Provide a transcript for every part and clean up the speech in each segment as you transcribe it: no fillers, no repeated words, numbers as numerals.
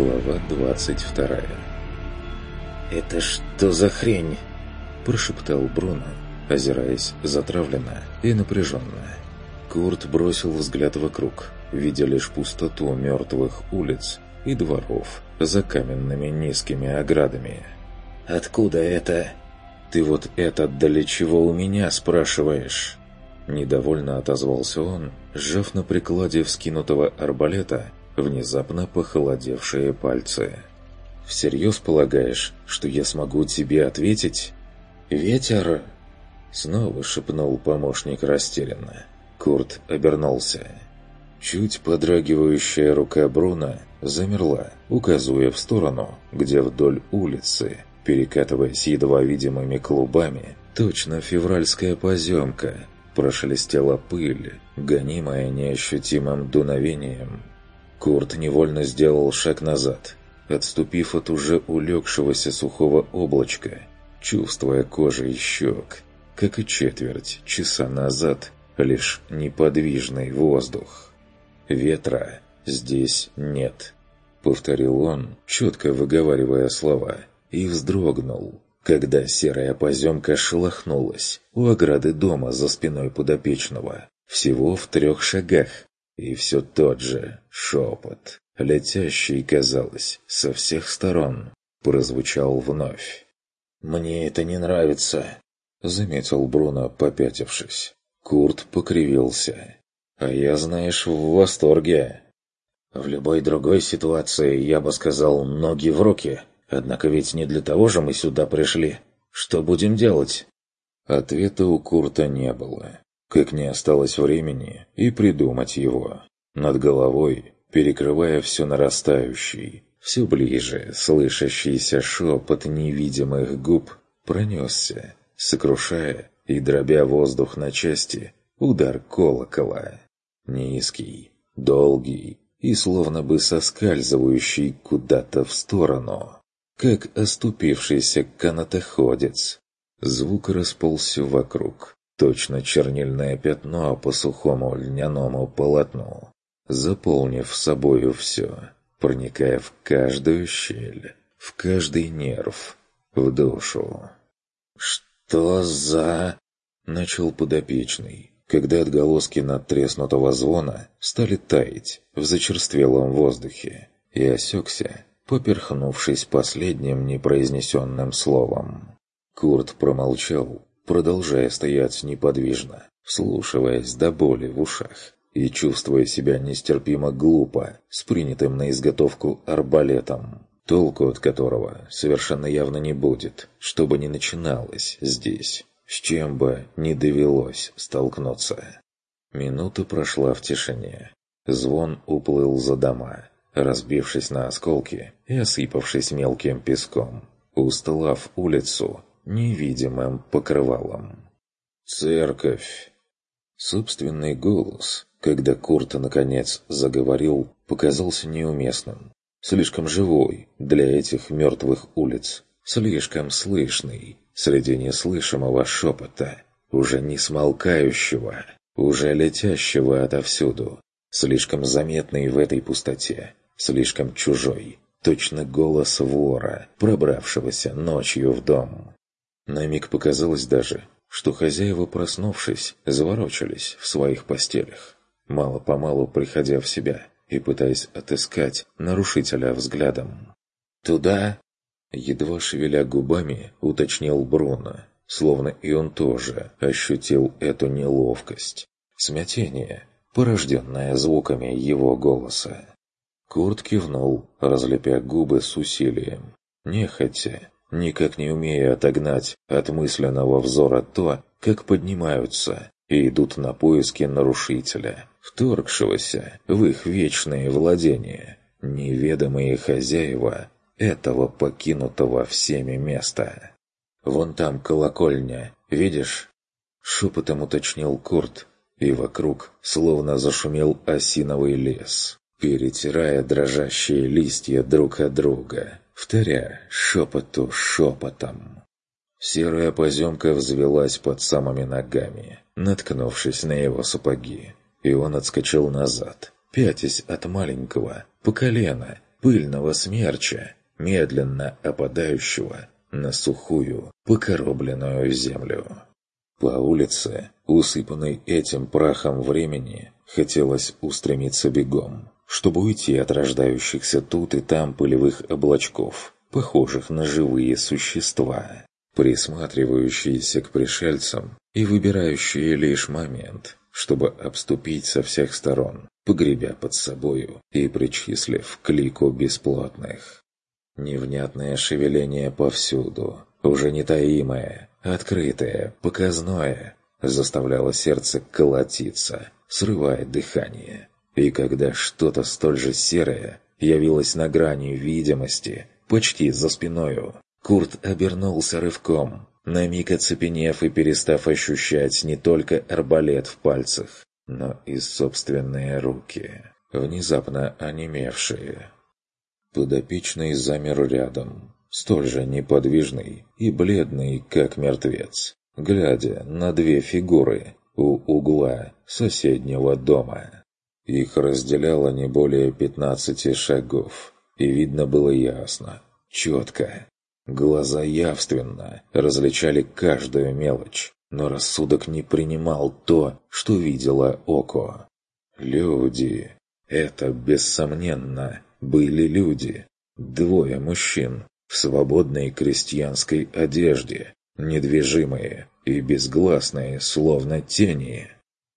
Глава 22. «Это что за хрень?» – прошептал Бруно, озираясь затравленно и напряженно. Курт бросил взгляд вокруг, видя лишь пустоту мертвых улиц и дворов за каменными низкими оградами. «Откуда это?» «Ты вот это для чего у меня спрашиваешь?» Недовольно отозвался он, сжав на прикладе вскинутого арбалета внезапно похолодевшие пальцы. «Всерьез полагаешь, что я смогу тебе ответить?» «Ветер!» Снова шепнул помощник растерянно. Курт обернулся. Чуть подрагивающая рука Бруно замерла, указывая в сторону, где вдоль улицы, перекатываясь едва видимыми клубами, точно февральская поземка, прошелестела пыль, гонимая неощутимым дуновением. Курт невольно сделал шаг назад, отступив от уже улегшегося сухого облачка, чувствуя кожей щек, как и четверть часа назад, лишь неподвижный воздух. «Ветра здесь нет», — повторил он, четко выговаривая слова, и вздрогнул, когда серая поземка шелохнулась у ограды дома за спиной подопечного, всего в 3 шагах. И все тот же шепот, летящий, казалось, со всех сторон, прозвучал вновь. «Мне это не нравится», — заметил Бруно, попятившись. Курт покривился. «А я, знаешь, в восторге». «В любой другой ситуации я бы сказал «ноги в руки», однако ведь не для того же мы сюда пришли. Что будем делать?» Ответа у Курта не было. Как не осталось времени и придумать его. Над головой, перекрывая все нарастающий, все ближе слышащийся шепот невидимых губ, пронесся, сокрушая и дробя воздух на части, удар колокола. Низкий, долгий и словно бы соскальзывающий куда-то в сторону, как оступившийся канатоходец. Звук расползся вокруг. Точно чернильное пятно по сухому льняному полотну, заполнив собою все, проникая в каждую щель, в каждый нерв, в душу. «Что за...» — начал подопечный, когда отголоски надтреснутого звона стали таять в зачерствелом воздухе, и осекся, поперхнувшись последним непроизнесенным словом. Курт промолчал, продолжая стоять неподвижно, вслушиваясь до боли в ушах и чувствуя себя нестерпимо глупо с принятым на изготовку арбалетом, толку от которого совершенно явно не будет, что бы ни начиналось здесь, с чем бы ни довелось столкнуться. Минута прошла в тишине. Звон уплыл за дома, разбившись на осколки и осыпавшись мелким песком, устлав улицу невидимым покрывалом. «Церковь!» Собственный голос, когда Курт наконец заговорил, показался неуместным. Слишком живой для этих мертвых улиц, слишком слышный среди неслышимого шепота, уже не смолкающего, уже летящего отовсюду, слишком заметный в этой пустоте, слишком чужой, точно голос вора, пробравшегося ночью в дом. На миг показалось даже, что хозяева, проснувшись, заворочались в своих постелях, мало-помалу приходя в себя и пытаясь отыскать нарушителя взглядом. «Туда?» — едва шевеля губами, уточнил Бруно, словно и он тоже ощутил эту неловкость, смятение, порожденное звуками его голоса. Курт кивнул, разлепя губы с усилием, нехотя, никак не умея отогнать от мысленного взора то, как поднимаются и идут на поиски нарушителя, вторгшегося в их вечные владения, неведомые хозяева этого покинутого всеми места. «Вон там колокольня, видишь?» — шепотом уточнил Курт, и вокруг словно зашумел осиновый лес, перетирая дрожащие листья друг от друга, вторя шепоту шепотом. Серая поземка взвелась под самыми ногами, наткнувшись на его сапоги, и он отскочил назад, пятясь от маленького, по колено, пыльного смерча, медленно опадающего на сухую, покоробленную землю. По улице, усыпанной этим прахом времени, хотелось устремиться бегом, чтобы уйти от рождающихся тут и там пылевых облачков, похожих на живые существа, присматривающиеся к пришельцам и выбирающие лишь момент, чтобы обступить со всех сторон, погребя под собою и причислив к лику бесплотных. Невнятное шевеление повсюду, уже не таимое, открытое, показное, заставляло сердце колотиться, срывая дыхание. И когда что-то столь же серое явилось на грани видимости, почти за спиною, Курт обернулся рывком, на миг оцепенев и перестав ощущать не только арбалет в пальцах, но и собственные руки, внезапно онемевшие. Подопечный замер рядом, столь же неподвижный и бледный, как мертвец, глядя на две фигуры у угла соседнего дома. Их разделяло не более 15 шагов, и видно было ясно, четко. Глаза явственно различали каждую мелочь, но рассудок не принимал то, что видело око. Люди. Это, бессомненно, были люди. Двое мужчин в свободной крестьянской одежде, недвижимые и безгласные, словно тени.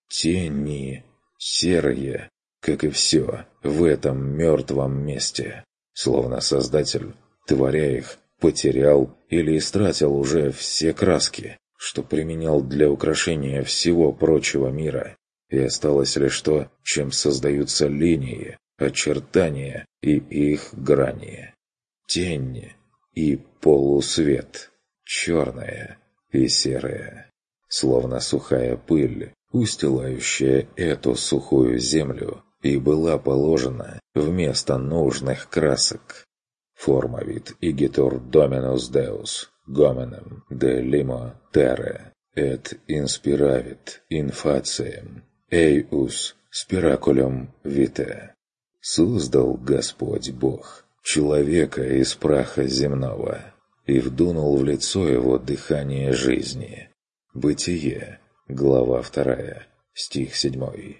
Тени. Серые, как и все в этом мертвом месте. Словно Создатель, творя их, потерял или истратил уже все краски, что применял для украшения всего прочего мира, и осталось лишь то, чем создаются линии, очертания и их грани. Тень и полусвет, черное и серое, словно сухая пыль, устилающая эту сухую землю, и была положена вместо нужных красок. Формавит игитур доминус деус, гоменем де лимо терре, et inspiravit infaciem, eius spiraculum vitae. Создал Господь Бог человека из праха земного и вдунул в лицо его дыхание жизни. Бытие. Глава 2, стих 7.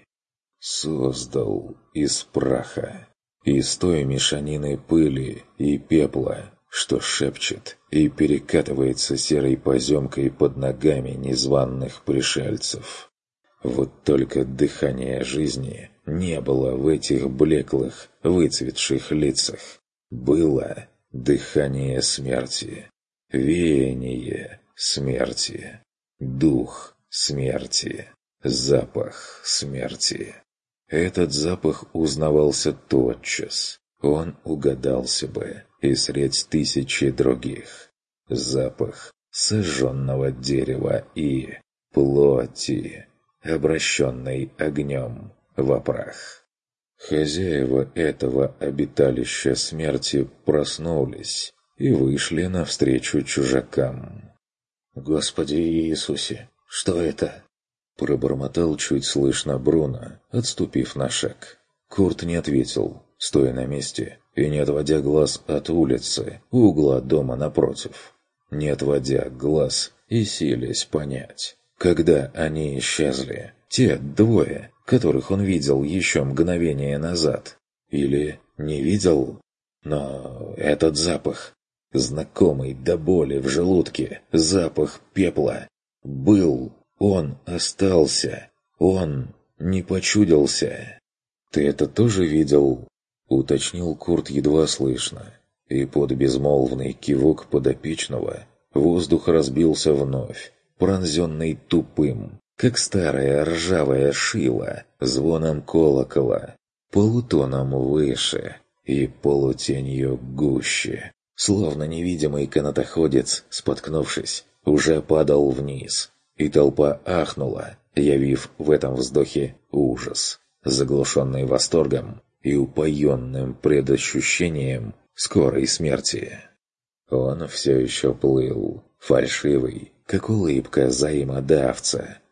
Создал из праха, из той мешанины пыли и пепла, что шепчет и перекатывается серой поземкой под ногами незваных пришельцев. Вот только дыхания жизни не было в этих блеклых, выцветших лицах. Было дыхание смерти, веяние смерти, дух смерти, запах смерти. Этот запах узнавался тотчас, он угадался бы и средь тысячи других. Запах сожженного дерева и плоти, обращенной огнем во прах. Хозяева этого обиталища смерти проснулись и вышли навстречу чужакам. «Господи Иисусе! Что это?» Пробормотал чуть слышно Бруно, отступив на шаг. Курт не ответил, стоя на месте и не отводя глаз от улицы у угла дома напротив. Не отводя глаз и силясь понять, когда они исчезли, те двое, которых он видел еще мгновение назад. Или не видел? Но этот запах, знакомый до боли в желудке, запах пепла, был... Он остался. Он не почудился. «Ты это тоже видел?» — уточнил Курт едва слышно. И под безмолвный кивок подопечного воздух разбился вновь, пронзенный тупым, как старое ржавое шило, звоном колокола, полутоном выше и полутенью гуще, словно невидимый канатоходец, споткнувшись, уже падал вниз. И толпа ахнула, явив в этом вздохе ужас, заглушенный восторгом и упоенным предощущением скорой смерти. Он все еще плыл, фальшивый, как улыбка взаимодавца,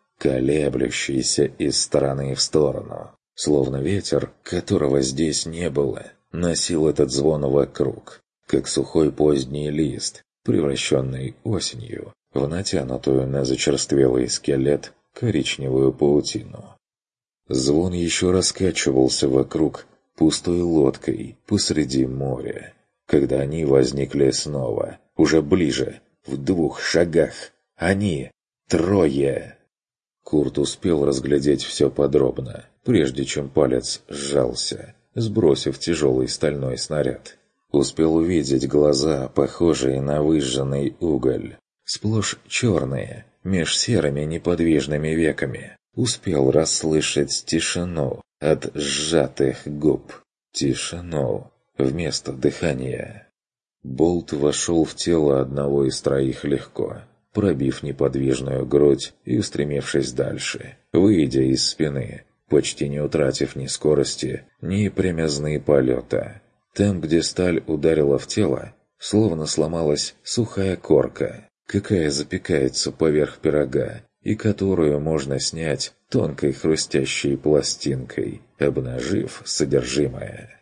колеблющийся из стороны в сторону, словно ветер, которого здесь не было, носил этот звон вокруг, как сухой поздний лист, превращенный осенью в натянутую на зачерствелый скелет коричневую паутину. Звон еще раскачивался вокруг пустой лодкой посреди моря, когда они возникли снова, уже ближе, в 2 шагах. Они 3. Курт успел разглядеть все подробно, прежде чем палец сжался, сбросив тяжелый стальной снаряд. Успел увидеть глаза, похожие на выжженный уголь, сплошь черные, меж серыми неподвижными веками. Успел расслышать тишину от сжатых губ. Тишину вместо дыхания. Болт вошел в тело одного из 3 легко, пробив неподвижную грудь и устремившись дальше, выйдя из спины, почти не утратив ни скорости, ни прямизны полета. Там, где сталь ударила в тело, словно сломалась сухая корка, какая запекается поверх пирога, и которую можно снять тонкой хрустящей пластинкой, обнажив содержимое.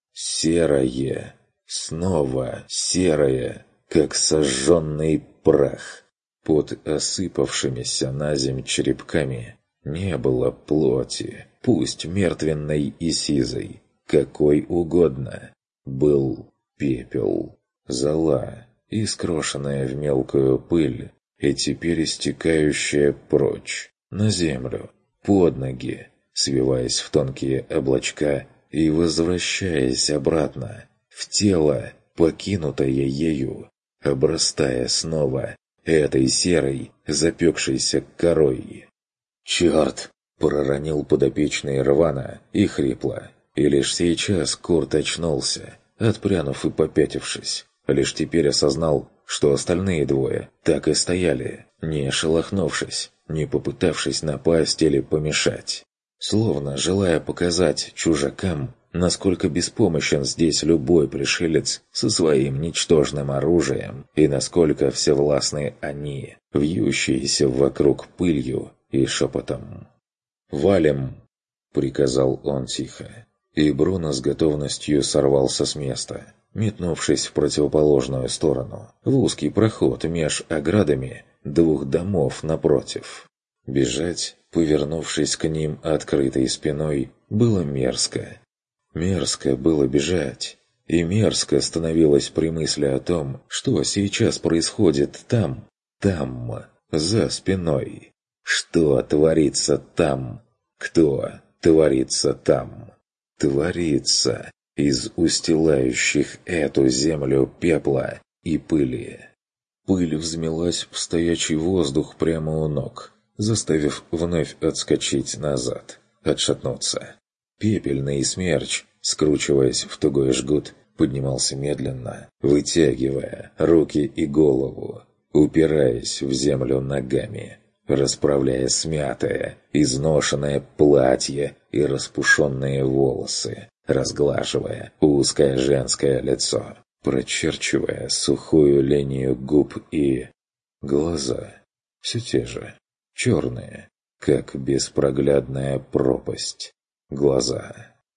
Серое, снова серое, как сожженный прах. Под осыпавшимися на земь черепками не было плоти, пусть мертвенной и сизой, какой угодно. Был пепел, зола, искрошенная в мелкую пыль, и теперь истекающая прочь, на землю, под ноги, свиваясь в тонкие облачка и возвращаясь обратно, в тело, покинутое ею, обрастая снова этой серой, запекшейся корой. «Черт!» – проронил подопечный рвано и хрипло. И лишь сейчас Курт очнулся, отпрянув и попятившись. Лишь теперь осознал, что остальные 2 так и стояли, не шелохнувшись, не попытавшись напасть или помешать. Словно желая показать чужакам, насколько беспомощен здесь любой пришелец со своим ничтожным оружием и насколько всевластны они, вьющиеся вокруг пылью и шепотом. «Валим!» — приказал он тихо. И Бруно с готовностью сорвался с места, метнувшись в противоположную сторону, в узкий проход меж оградами 2 домов напротив. Бежать, повернувшись к ним открытой спиной, было мерзко. Мерзко было бежать, и мерзко становилось при мысли о том, что сейчас происходит там, за спиной. Что творится там? Кто творится там? Творится из устилающих эту землю пепла и пыли. Пыль взмелась в стоячий воздух прямо у ног, заставив вновь отскочить назад, отшатнуться. Пепельный смерч, скручиваясь в тугой жгут, поднимался медленно, вытягивая руки и голову, упираясь в землю ногами, расправляя смятое, изношенное платье и распушенные волосы, разглаживая узкое женское лицо, прочерчивая сухую линию губ и... глаза. Все те же, черные, как беспроглядная пропасть. Глаза.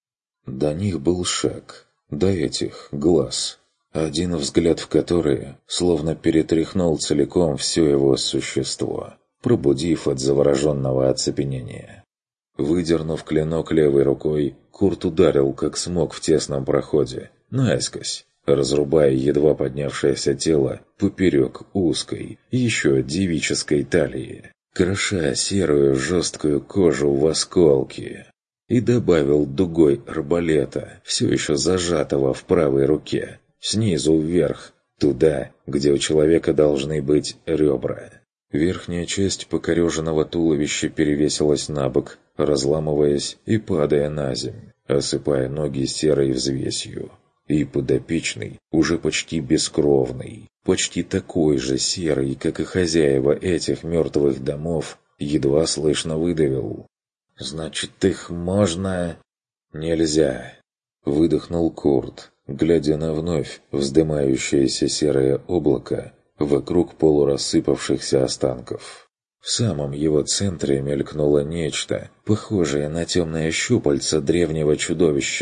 До них был шаг, до этих глаз, один взгляд в которые словно перетряхнул целиком все его существо, пробудив от завороженного оцепенения. Выдернув клинок левой рукой, Курт ударил, как смог в тесном проходе, наискось, разрубая едва поднявшееся тело поперек узкой, еще девической талии, кроша серую жесткую кожу в осколки, и добавил дугой арбалета, все еще зажатого в правой руке, снизу вверх, туда, где у человека должны быть ребра. Верхняя часть покореженного туловища перевесилась на бок, разламываясь и падая на земь, осыпая ноги серой взвесью. И подопечный, уже почти бескровный, почти такой же серый, как и хозяева этих мертвых домов, едва слышно выдавил: «Значит, их можно...» «Нельзя!» — выдохнул Курт, глядя на вновь вздымающееся серое облако вокруг полурассыпавшихся останков. В самом его центре мелькнуло нечто, похожее на темное щупальце древнего чудовища.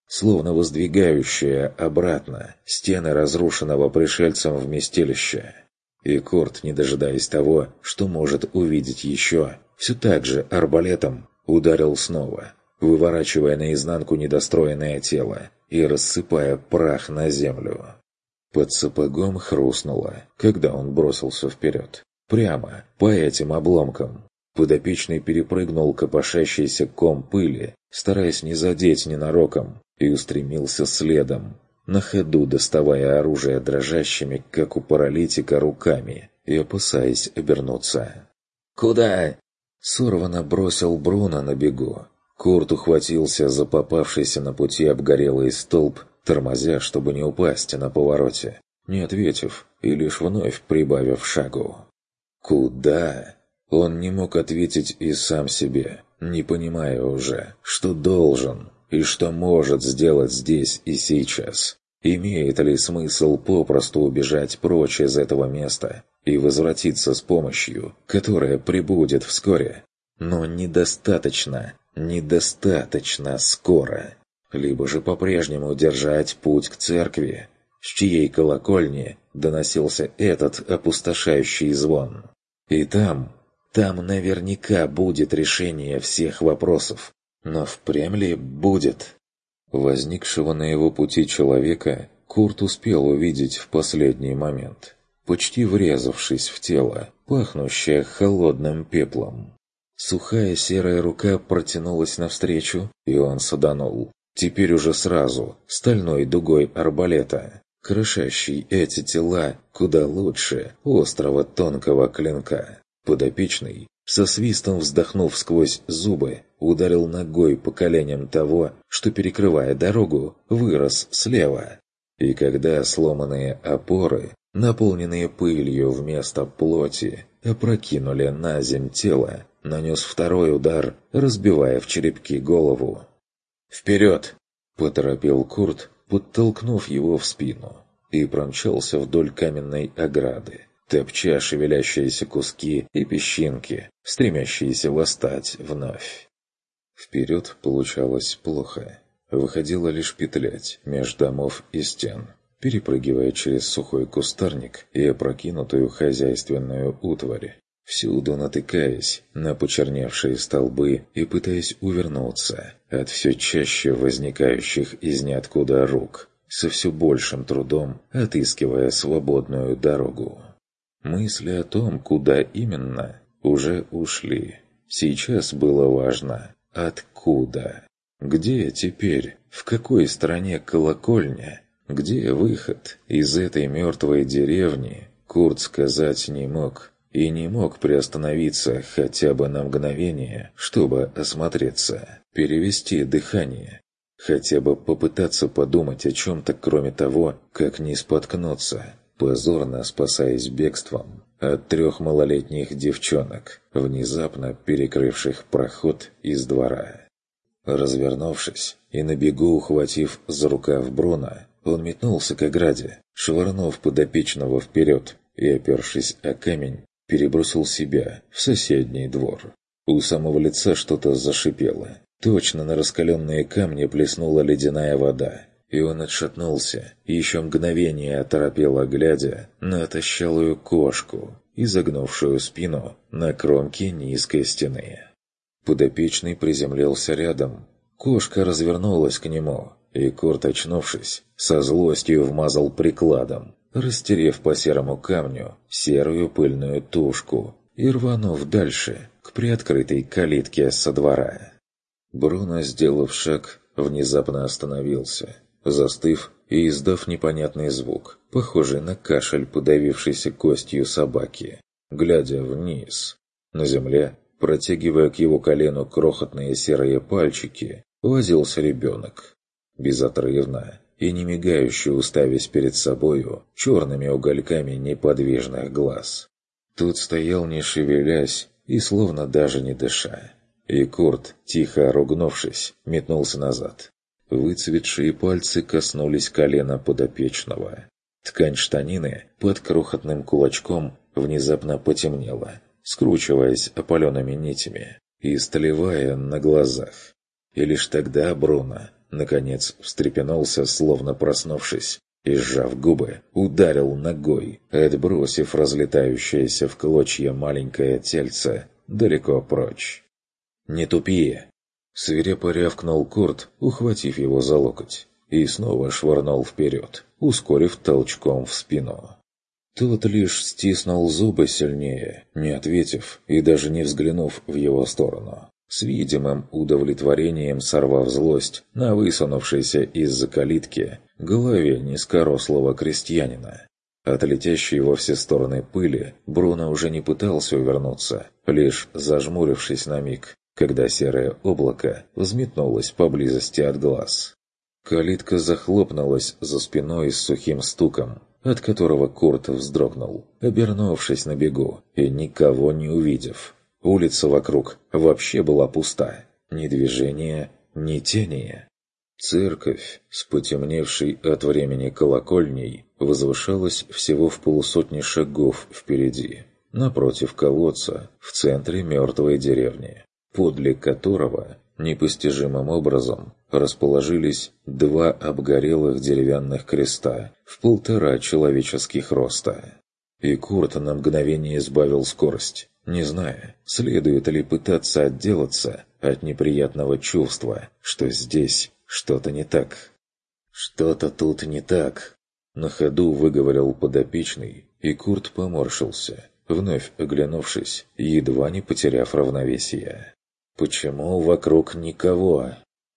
словно воздвигающая обратно стены разрушенного пришельцем вместилища. И Курт, не дожидаясь того, что может увидеть еще, все так же арбалетом ударил снова, выворачивая наизнанку недостроенное тело и рассыпая прах на землю. Под сапогом хрустнуло, когда он бросился вперед. Прямо по этим обломкам. Подопечный перепрыгнул копошащийся ком пыли, стараясь не задеть ненароком, и устремился следом, на ходу доставая оружие дрожащими, как у паралитика, руками и опасаясь обернуться. «Куда?» — сорвано бросил Бруно на бегу. Курт ухватился за попавшийся на пути обгорелый столб, тормозя, чтобы не упасть на повороте, не ответив и лишь вновь прибавив шагу. «Куда?» Он не мог ответить и сам себе, не понимая уже, что должен и что может сделать здесь и сейчас. Имеет ли смысл попросту убежать прочь из этого места и возвратиться с помощью, которая прибудет вскоре? Но недостаточно скоро. Либо же по-прежнему держать путь к церкви, с чьей колокольни доносился этот опустошающий звон. И там наверняка будет решение всех вопросов. Но впрямь ли будет? Возникшего на его пути человека Курт успел увидеть в последний момент, почти врезавшись в тело, пахнущее холодным пеплом. Сухая серая рука протянулась навстречу, и он саданул. Теперь уже сразу, стальной дугой арбалета, крошащий эти тела куда лучше острого тонкого клинка. Подопечный, со свистом вздохнув сквозь зубы, ударил ногой по коленям того, что, перекрывая дорогу, вырос слева. И когда сломанные опоры, наполненные пылью вместо плоти, опрокинули на земь тело, нанес второй удар, разбивая в черепки голову. «Вперед!» – поторопил Курт, подтолкнув его в спину, и промчался вдоль каменной ограды, топча шевелящиеся куски и песчинки, стремящиеся восстать вновь. Вперед получалось плохо. Выходило лишь петлять меж домов и стен, перепрыгивая через сухой кустарник и опрокинутую хозяйственную утварь, всюду натыкаясь на почерневшие столбы и пытаясь увернуться от все чаще возникающих из ниоткуда рук, со все большим трудом отыскивая свободную дорогу. Мысли о том, куда именно, уже ушли. Сейчас было важно, откуда. Где теперь, в какой стране колокольня, где выход из этой мертвой деревни, Курт сказать не мог. И не мог приостановиться хотя бы на мгновение, чтобы осмотреться, перевести дыхание. Хотя бы попытаться подумать о чем-то, кроме того, как не споткнуться, позорно спасаясь бегством от 3 малолетних девчонок, внезапно перекрывших проход из двора. Развернувшись и на бегу ухватив за рукав Бруно, он метнулся к ограде, швырнув подопечного вперед и, опершись о камень, перебросил себя в соседний двор. У самого лица что-то зашипело. Точно на раскаленные камни плеснула ледяная вода, и он отшатнулся, еще мгновение оторопело глядя на отощалую кошку, изогнувшую спину на кромке низкой стены. Подопечный приземлился рядом. Кошка развернулась к нему, и Курт, очнувшись, со злостью вмазал прикладом, растерев по серому камню серую пыльную тушку и рванув дальше, к приоткрытой калитке со двора. Бруно, сделав шаг, внезапно остановился, застыв и издав непонятный звук, похожий на кашель подавившейся костью собаки, глядя вниз. На земле, протягивая к его колену крохотные серые пальчики, возился ребенок. Безотрывно и не мигающе уставясь перед собою черными угольками неподвижных глаз. Тут стоял, не шевелясь и словно даже не дыша. И Курт, тихо ругнувшись, метнулся назад. Выцветшие пальцы коснулись колена подопечного. Ткань штанины под крохотным кулачком внезапно потемнела, скручиваясь опаленными нитями и столевая на глазах. И лишь тогда Бруно, наконец встрепенулся, словно проснувшись, и, сжав губы, ударил ногой, отбросив разлетающееся в клочья маленькое тельце далеко прочь. «Не тупи!» — свирепо рявкнул Курт, ухватив его за локоть, и снова швырнул вперед, ускорив толчком в спину. Тот лишь стиснул зубы сильнее, не ответив и даже не взглянув в его сторону, с видимым удовлетворением сорвав злость на высунувшейся из-за калитки голове низкорослого крестьянина. От летящей во все стороны пыли Бруно уже не пытался увернуться, лишь зажмурившись на миг, когда серое облако взметнулось поблизости от глаз. Калитка захлопнулась за спиной с сухим стуком, от которого Курт вздрогнул, обернувшись на бегу и никого не увидев. Улица вокруг вообще была пуста. Ни движения, ни тени. Церковь, с потемневшей от времени колокольней, возвышалась всего в полусотни шагов впереди, напротив колодца, в центре мертвой деревни, подле которого непостижимым образом расположились два обгорелых деревянных креста в 1,5 человеческих роста. И Курт на мгновение сбавил скорость, не зная, следует ли пытаться отделаться от неприятного чувства, что здесь что-то не так. «Что-то тут не так», — на ходу выговорил подопечный, и Курт поморщился, вновь оглянувшись, едва не потеряв равновесие. «Почему вокруг никого?»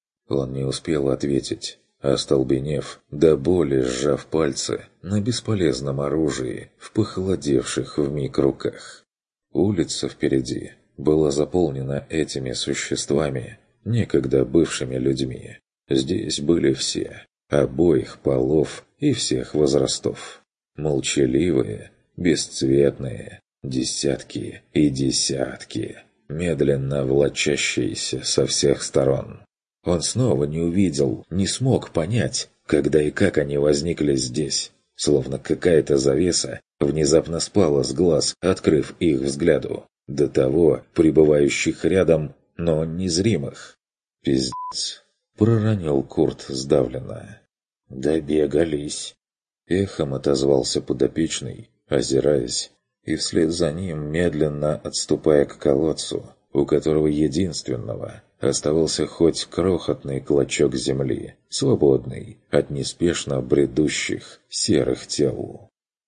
Он не успел ответить, остолбенев, до боли сжав пальцы на бесполезном оружии в похолодевших вмиг руках. Улица впереди была заполнена этими существами, некогда бывшими людьми. Здесь были все, обоих полов и всех возрастов. Молчаливые, бесцветные, десятки и десятки, медленно влачащиеся со всех сторон. Он снова не увидел, не смог понять, когда и как они возникли здесь, словно какая-то завеса внезапно спала с глаз, открыв их взгляду, до того пребывающих рядом, но незримых. «Пиздец!» — проронил Курт сдавленно. «Добегались!» — эхом отозвался подопечный, озираясь, и вслед за ним, медленно отступая к колодцу, у которого единственного оставался хоть крохотный клочок земли, свободный от неспешно бредущих серых тел.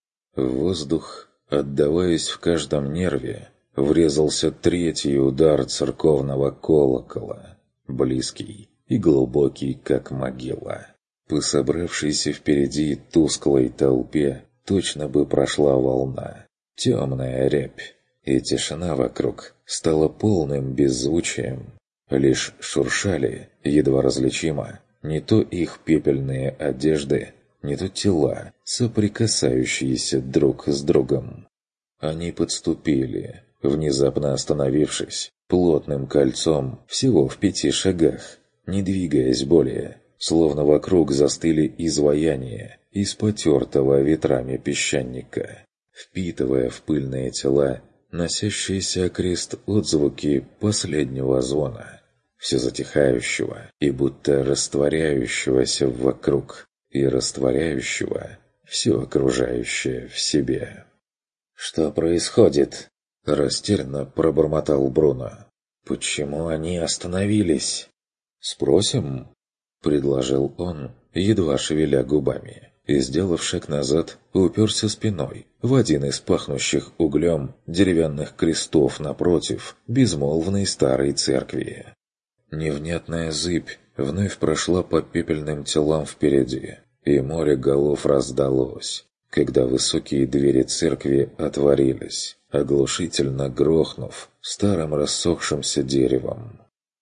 Воздух, отдаваясь в каждом нерве, врезался третий удар церковного колокола, близкий и глубокий, как могила. По собравшейся впереди тусклой толпе точно бы прошла волна, темная рябь, и тишина вокруг стала полным беззвучием. Лишь шуршали, едва различимо, не то их пепельные одежды, не то тела, соприкасающиеся друг с другом. Они подступили, внезапно остановившись, плотным кольцом всего в 5 шагах, не двигаясь более, словно вокруг застыли изваяния из потертого ветрами песчаника, впитывая в пыльные тела носящиеся окрест отзвуки последнего звона, все затихающего и будто растворяющегося вокруг и растворяющего все окружающее в себе. «Что происходит?» – растерянно пробормотал Бруно. «Почему они остановились?» «Спросим?» – предложил он, едва шевеля губами, и, сделав шаг назад, уперся спиной в один из пахнущих углем деревянных крестов напротив безмолвной старой церкви. Невнятная зыбь вновь прошла по пепельным телам впереди, и море голов раздалось, когда высокие двери церкви отворились, оглушительно грохнув старым рассохшимся деревом.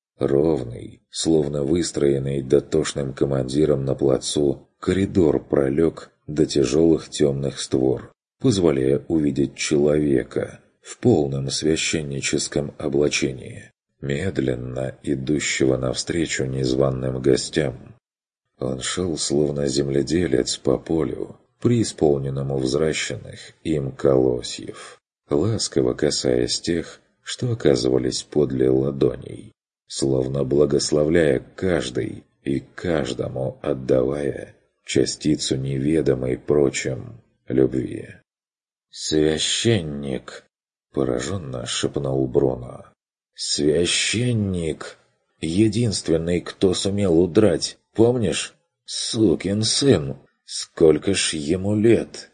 Ровный, словно выстроенный дотошным командиром на плацу, коридор пролег до тяжелых темных створ, позволяя увидеть человека в полном священническом облачении, медленно идущего навстречу незваным гостям. Он шел, словно земледелец по полю, преисполненному взращенных им колосьев, ласково касаясь тех, что оказывались подле ладоней, словно благословляя каждый и каждому отдавая частицу неведомой прочим любви. «Священник!» — пораженно шепнул Бруно. «Священник! Единственный, кто сумел удрать, помнишь? Сукин сын! Сколько ж ему лет?»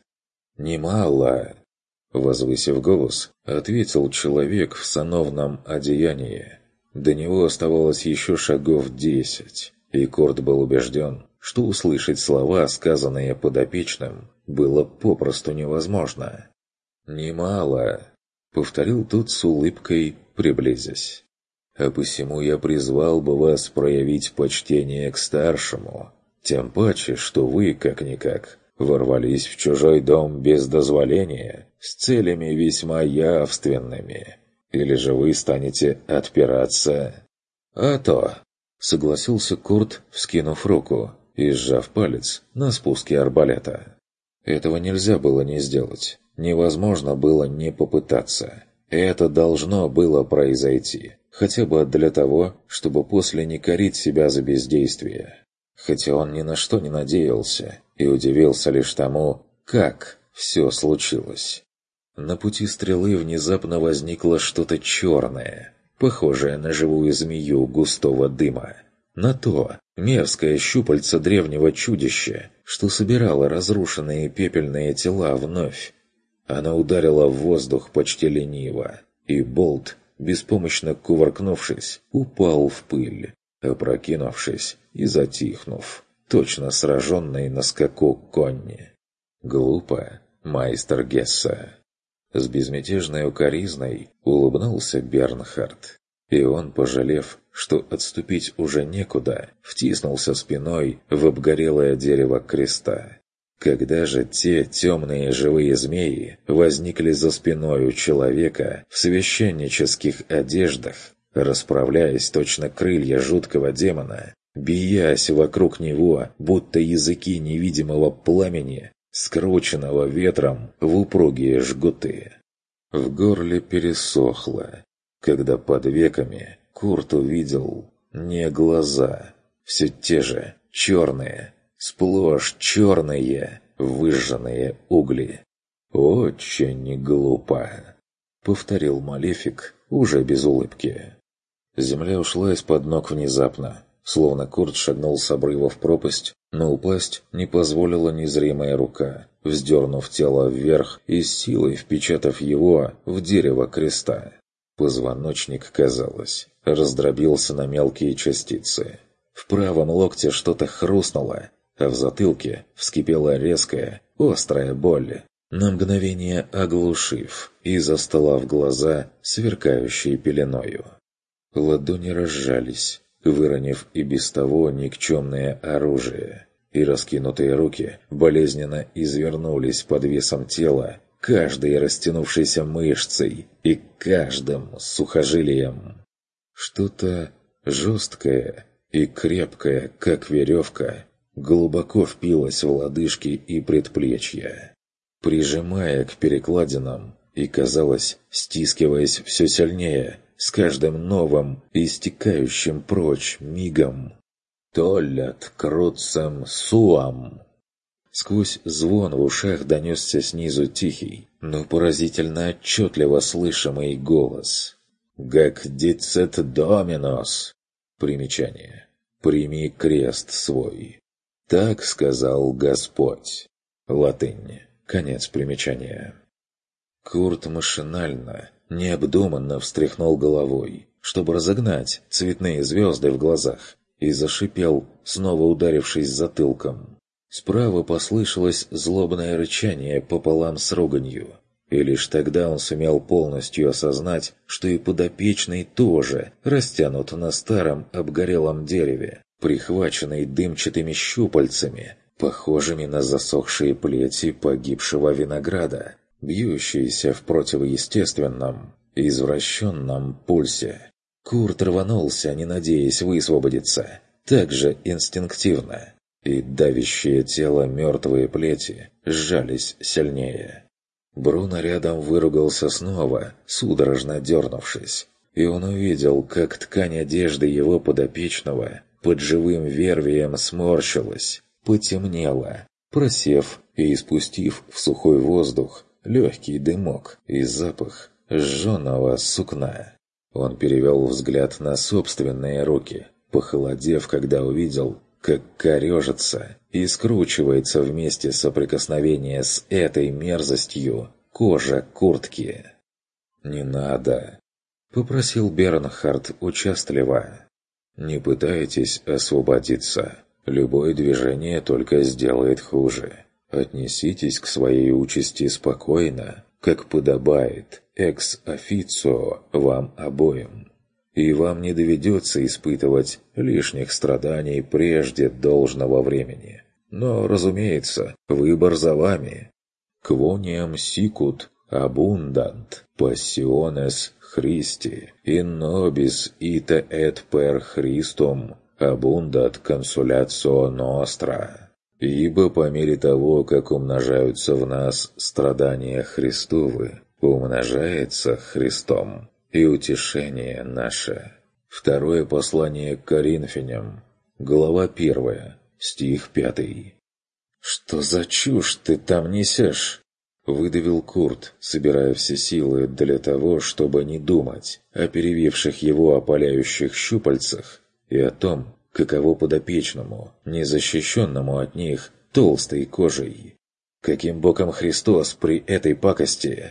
«Немало!» — возвысив голос, ответил человек в сановном одеянии. До него оставалось еще шагов 10, и Корт был убежден, что услышать слова, сказанные подопечным, было попросту невозможно. «Немало», — повторил тот с улыбкой, приблизясь. «А посему я призвал бы вас проявить почтение к старшему, тем паче, что вы, как-никак, ворвались в чужой дом без дозволения, с целями весьма явственными. Или же вы станете отпираться?» «А то!» — согласился Курт, вскинув руку и сжав палец на спуске арбалета. Этого нельзя было не сделать. Невозможно было не попытаться. Это должно было произойти, хотя бы для того, чтобы после не корить себя за бездействие. Хотя он ни на что не надеялся и удивился лишь тому, как все случилось. На пути стрелы внезапно возникло что-то черное, похожее на живую змею густого дыма. На то мерзкое щупальце древнего чудища, что собирало разрушенные пепельные тела вновь. Она ударила в воздух почти лениво, и болт, беспомощно кувыркнувшись, упал в пыль, опрокинувшись и затихнув, точно сраженный на скаку конни. Глупо, майстер Гесса. С безмятежной укоризной улыбнулся Бернхард, и он, пожалев, что отступить уже некуда, втиснулся спиной в обгорелое дерево креста. Когда же те темные живые змеи возникли за спиной у человека в священнических одеждах, расправляясь точно крылья жуткого демона, биясь вокруг него, будто языки невидимого пламени, скрученного ветром в упругие жгуты. В горле пересохло, когда под веками Курт увидел не глаза, все те же черные, сплошь черные, выжженные угли. «Очень глупо», — повторил Малефик уже без улыбки. Земля ушла из-под ног внезапно, словно Курт шагнул с обрыва в пропасть, но упасть не позволила незримая рука, вздернув тело вверх и с силой впечатав его в дерево креста. Позвоночник, казалось, раздробился на мелкие частицы. В правом локте что-то хрустнуло, а в затылке вскипела резкая, острая боль, на мгновение оглушив и застылав глаза, сверкающие пеленою. Ладони разжались, выронив и без того никчемное оружие, и раскинутые руки болезненно извернулись под весом тела, каждой растянувшейся мышцей и каждым сухожилием. Что-то жесткое и крепкое, как веревка, глубоко впилось в лодыжки и предплечья, прижимая к перекладинам и, казалось, стискиваясь все сильнее, с каждым новым, истекающим прочь мигом. «Толлят круцем суам!» Сквозь звон в ушах донесся снизу тихий, но поразительно отчетливо слышимый голос. «Гак дицет доминос!» Примечание. «Прими крест свой!» Так сказал Господь. Латынь. Конец примечания. Курт машинально, необдуманно встряхнул головой, чтобы разогнать цветные звезды в глазах, и зашипел, снова ударившись затылком. Справа послышалось злобное рычание пополам с руганью, и лишь тогда он сумел полностью осознать, что и подопечный тоже растянут на старом обгорелом дереве, прихваченный дымчатыми щупальцами, похожими на засохшие плети погибшего винограда, бьющиеся в противоестественном, извращенном пульсе. Курт рванулся, не надеясь высвободиться, так же инстинктивно, и давящее тело мертвые плети сжались сильнее. Бруно рядом выругался снова, судорожно дернувшись, и он увидел, как ткань одежды его подопечного под живым вервием сморщилась, потемнела, просев и испустив в сухой воздух легкий дымок и запах сжженного сукна. Он перевел взгляд на собственные руки, похолодев, когда увидел, как корежится и скручивается вместе соприкосновения с этой мерзостью кожа куртки. «Не надо», — попросил Бернхард участливо. «Не пытайтесь освободиться. Любое движение только сделает хуже. Отнеситесь к своей участи спокойно, как подобает экс-официо вам обоим. И вам не доведется испытывать лишних страданий прежде должного времени. Но, разумеется, выбор за вами. Quoniam sicut abundant passiones Christi in nobis ite et per Christum abundat consolatio nostra. Ибо по мере того, как умножаются в нас страдания Христовы, умножается Христом и утешение наше. Второе послание к Коринфянам, глава 1, стих 5. «Что за чушь ты там несешь?» — выдавил Курт, собирая все силы для того, чтобы не думать о перевивших его опаляющих щупальцах и о том, каково подопечному, незащищенному от них толстой кожей. Каким боком Христос при этой пакости?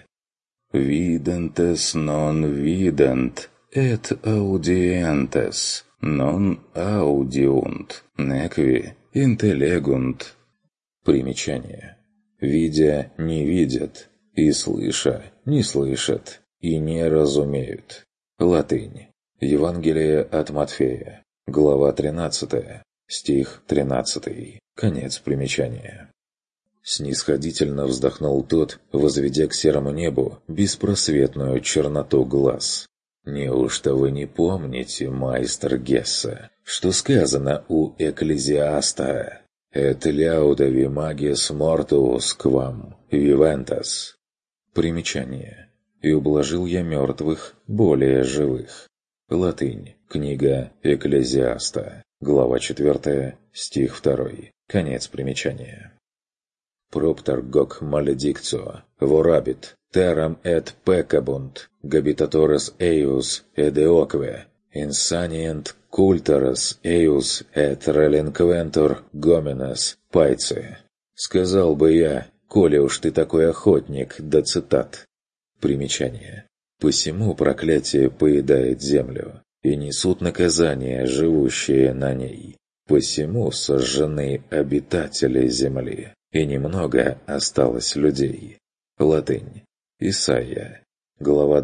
«Videntes non vident, et audientes non audiunt, nequi intellegunt». Примечание. «Видя, не видят, и слыша, не слышат, и не разумеют». Латынь. Евангелие от Матфея. Глава 13, стих 13. Конец примечания. Снисходительно вздохнул тот, возведя к серому небу беспросветную черноту глаз. «Неужто вы не помните, майстер Гессе, что сказано у Экклезиаста? «Et laudavi magis mortuus quam viventas». Примечание. «И ублажил я мертвых более живых». Латынь. Книга Экклезиаста. Глава 4, стих 2. Конец примечания. «Propter hoc maledictio vorabit terram et peccabunt gabitatores eius edeoque insanient cultores eius et relinquentur gomines paitse». Сказал бы я, коли уж ты такой охотник до цитат. Примечание. «Посему проклятие поедает землю, и несут наказание живущие на ней. Посему сожжены обитатели земли, и немного осталось людей». Латынь. Исайя. Глава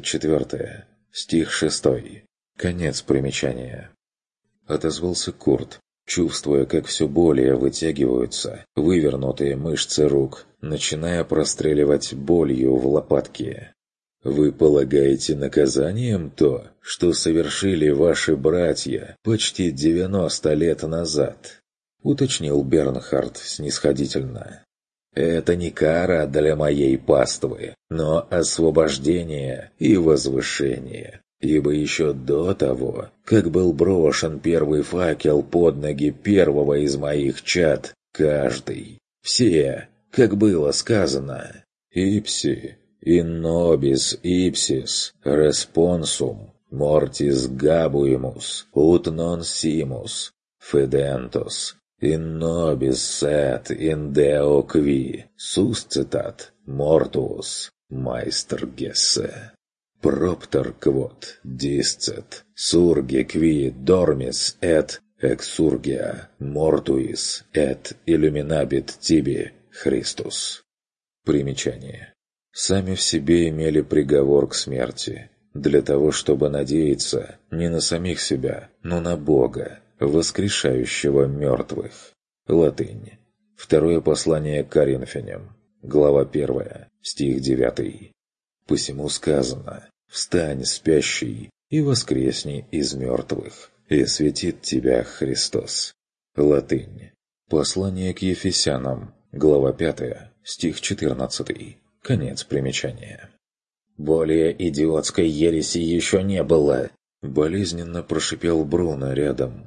24, стих 6. Конец примечания. Отозвался Курт, чувствуя, как все более вытягиваются вывернутые мышцы рук, начиная простреливать болью в лопатки. «Вы полагаете наказанием то, что совершили ваши братья почти 90 лет назад?» — уточнил Бернхард снисходительно. «Это не кара для моей паствы, но освобождение и возвышение. Ибо еще до того, как был брошен первый факел под ноги первого из моих чад, каждый, все, как было сказано, «Ипси, in nobis ipsis responsum mortis gabuimus ut non simus fedentos in nobis set in deo qui suscitat mortuus Meister Gesse. Propter quod discet surge qui dormis et exurgia mortuis et illuminabit tibi Christus». Примечание. Сами в себе имели приговор к смерти, для того, чтобы надеяться не на самих себя, но на Бога, воскрешающего мертвых. Латынь. Второе послание к Коринфянам, глава 1, стих 9. «Посему сказано: встань, спящий, и воскресни из мертвых, и осветит тебя Христос». Латынь. Послание к Ефесянам, глава 5, стих 14. Конец примечания. «Более идиотской ереси еще не было!» — болезненно прошипел Бруно рядом.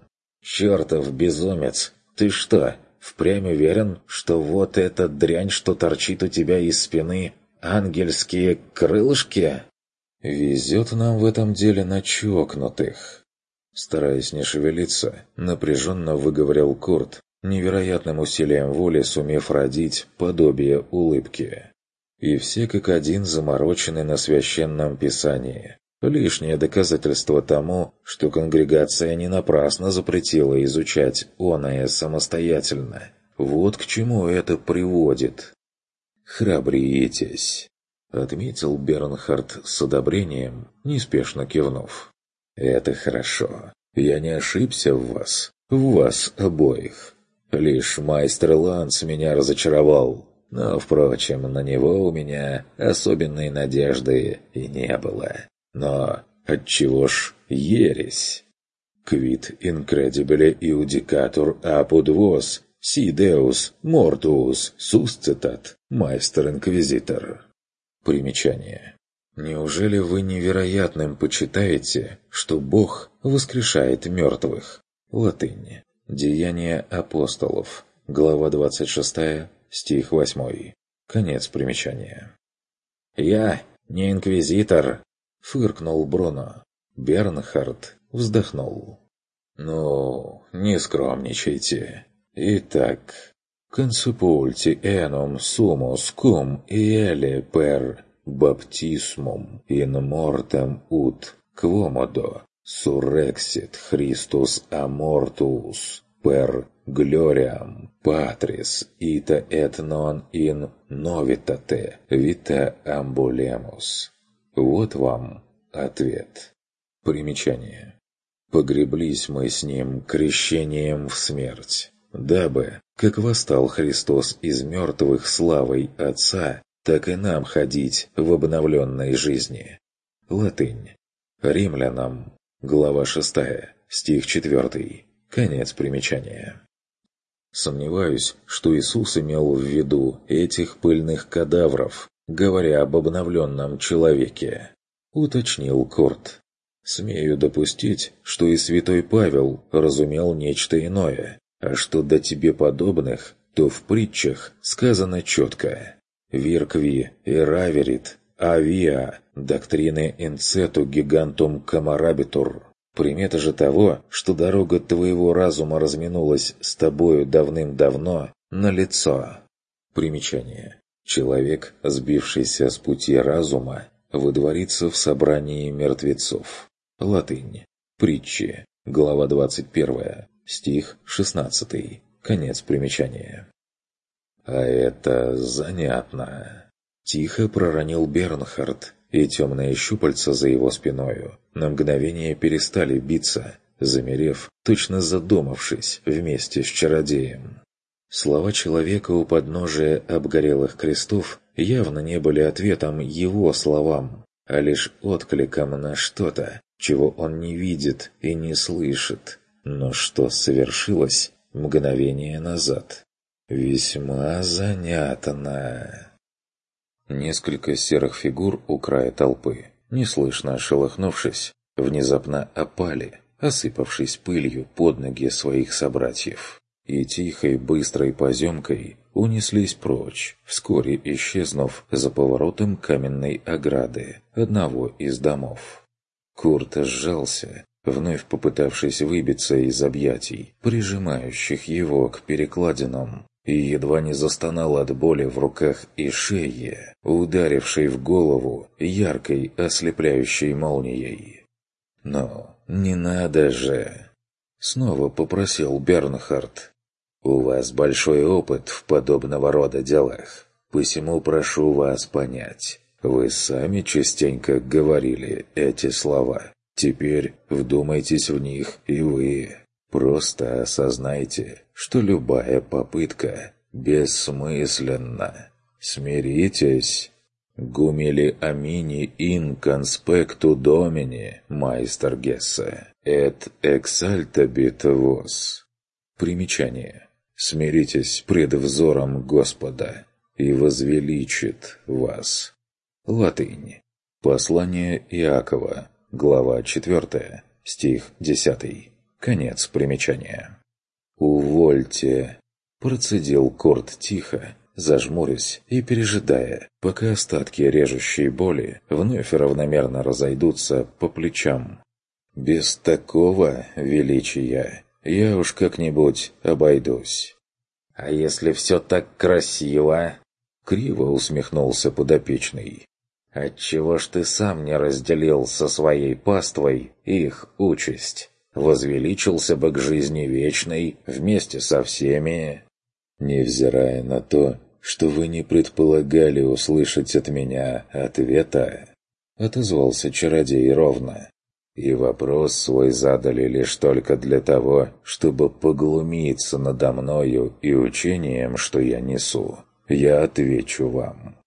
«Чертов безумец! Ты что, впрямь уверен, что вот эта дрянь, что торчит у тебя из спины, ангельские крылышки?» «Везет нам в этом деле на чокнутых!» Стараясь не шевелиться, напряженно выговорил Курт, невероятным усилием воли сумев родить подобие улыбки. И все как один заморочены на священном писании. Лишнее доказательство тому, что конгрегация не напрасно запретила изучать оное самостоятельно. Вот к чему это приводит. «Храбритесь», — отметил Бернхард с одобрением, неспешно кивнув. «Это хорошо. Я не ошибся в вас обоих. Лишь майстер Ланс меня разочаровал, но, впрочем, на него у меня особенной надежды и не было. Но отчего ж ересь? Quid incredibile iudicatur apud vos, si deus mortuus suscitat, майстер-инквизитор. Примечание. Неужели вы невероятным почитаете, что Бог воскрешает мертвых? Латынь. Деяния апостолов. Глава 26, стих 8. Конец примечания. «Я не инквизитор», — фыркнул Бруно. Бернхард вздохнул. «Ну, не скромничайте. Итак, консепульти enum sumus cum iele per baptismum in mortem ut quomodo surrexit Christus amortus per gloriam Patris ita et non in novitate vita ambulemus». Вот вам ответ. Примечание. Погреблись мы с ним крещением в смерть, дабы, как восстал Христос из мертвых славой Отца, так и нам ходить в обновленной жизни. Латынь. Римлянам. Глава 6, стих 4. Конец примечания. Сомневаюсь, что Иисус имел в виду этих пыльных кадавров, говоря об обновленном человеке, уточнил Курт. Смею допустить, что и святой Павел разумел нечто иное, а что до тебе подобных, то в притчах сказано четко: «Виркви эраверит, авиа, доктрины инцету гигантум камарабитур». Примета же того, что дорога твоего разума разминулась с тобою давным-давно, налицо. Примечание. Человек, сбившийся с пути разума, выдворится в собрании мертвецов. Латынь. Притчи. Глава 21. Стих 16. Конец примечания. «А это занятно!» Тихо проронил Бернхард, и темные щупальца за его спиною на мгновение перестали биться, замерев, точно задумавшись вместе с чародеем. Слова человека у подножия обгорелых крестов явно не были ответом его словам, а лишь откликом на что-то, чего он не видит и не слышит, но что совершилось мгновение назад. Весьма занятно. Несколько серых фигур у края толпы, неслышно шелохнувшись, внезапно опали, осыпавшись пылью под ноги своих собратьев, и тихой быстрой поземкой унеслись прочь, вскоре исчезнув за поворотом каменной ограды одного из домов. Курт сжался, вновь попытавшись выбиться из объятий, прижимающих его к перекладинам, и едва не застонал от боли в руках и шее, ударившей в голову яркой ослепляющей молнией. «Но не надо же!» — снова попросил Бернхард. «У вас большой опыт в подобного рода делах, посему прошу вас понять. Вы сами частенько говорили эти слова. Теперь вдумайтесь в них и вы. Просто осознайте, что любая попытка бессмысленна. Смиритесь. Гумили амини ин конспекту домини, майстер Гессе, et exaltabit vos». Примечание. Смиритесь пред взором Господа, и возвеличит вас. Латынь. Послание Иакова, глава 4, стих 10. Конец примечания. «Увольте!» – процедил Курт тихо, зажмурясь и пережидая, пока остатки режущей боли вновь равномерно разойдутся по плечам. «Без такого величия я уж как-нибудь обойдусь». «А если все так красиво?» — криво усмехнулся подопечный. «Отчего ж ты сам не разделил со своей паствой их участь? Возвеличился бы к жизни вечной вместе со всеми?» «Невзирая на то, что вы не предполагали услышать от меня ответа», — отозвался чародей ровно. «И вопрос свой задали лишь только для того, чтобы поглумиться надо мною и учением, что я несу. Я отвечу вам.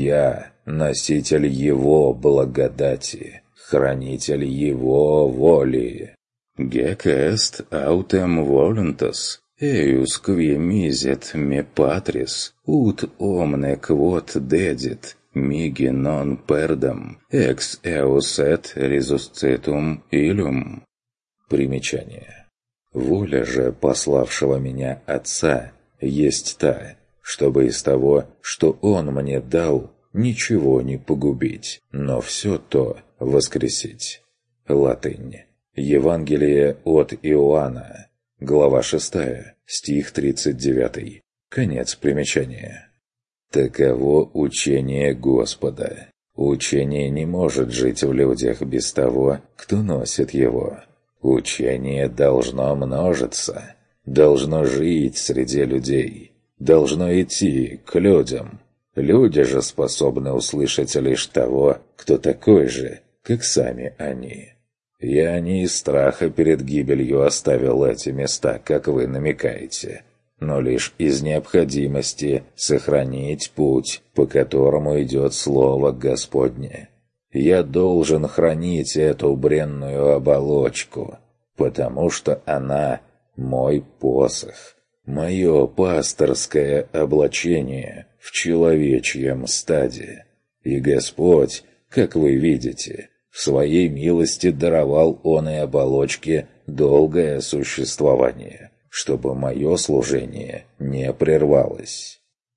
Я носитель его благодати, хранитель его воли. Gec est autem voluntas, eius qui misit me patris, ut omne quod dedit, mihi non perdam, ex eus et resuscitum illum». Примечание. «Воля же пославшего меня Отца есть та, чтобы из того, что Он мне дал, ничего не погубить, но все то воскресить». Латынь. Евангелие от Иоанна, глава 6, стих 39. Конец примечания. Таково учение Господа. Учение не может жить в людях без того, кто носит его. Учение должно множиться, должно жить среди людей, должно идти к людям. Люди же способны услышать лишь того, кто такой же, как сами они. Я не из страха перед гибелью оставил эти места, как вы намекаете, но лишь из необходимости сохранить путь, по которому идет Слово Господне. Я должен хранить эту бренную оболочку, потому что она мой посох, мое пасторское облачение в человечьем стаде. И Господь, как вы видите, в своей милости даровал он и оболочке долгое существование, чтобы мое служение не прервалось.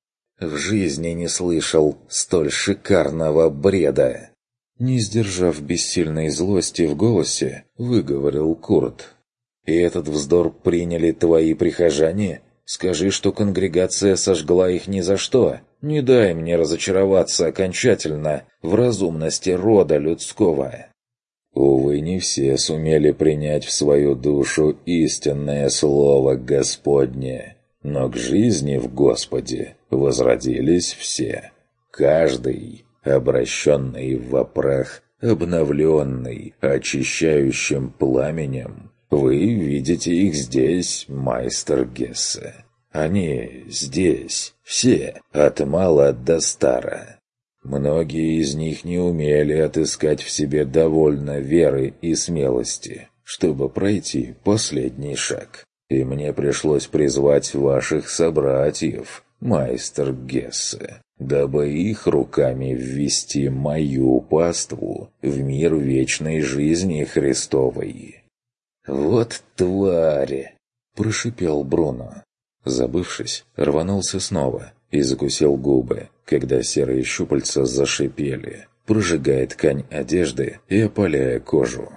В жизни не слышал столь шикарного бреда. Не сдержав бессильной злости в голосе, выговорил Курт. «И этот вздор приняли твои прихожане? Скажи, что конгрегация сожгла их ни за что. Не дай мне разочароваться окончательно в разумности рода людского». Увы, не все сумели принять в свою душу истинное слово Господне, но к жизни в Господе возродились все. Каждый, обращенный в прах, обновленный очищающим пламенем. Вы видите их здесь, майстер Гессе. Они здесь, все, от мала до стара. Многие из них не умели отыскать в себе довольно веры и смелости, чтобы пройти последний шаг. И мне пришлось призвать ваших собратьев, майстер Гессе, дабы их руками ввести мою паству в мир вечной жизни Христовой. «Вот твари!» – прошипел Бруно. Забывшись, рванулся снова и закусил губы, когда серые щупальца зашипели, прожигая ткань одежды и опаляя кожу.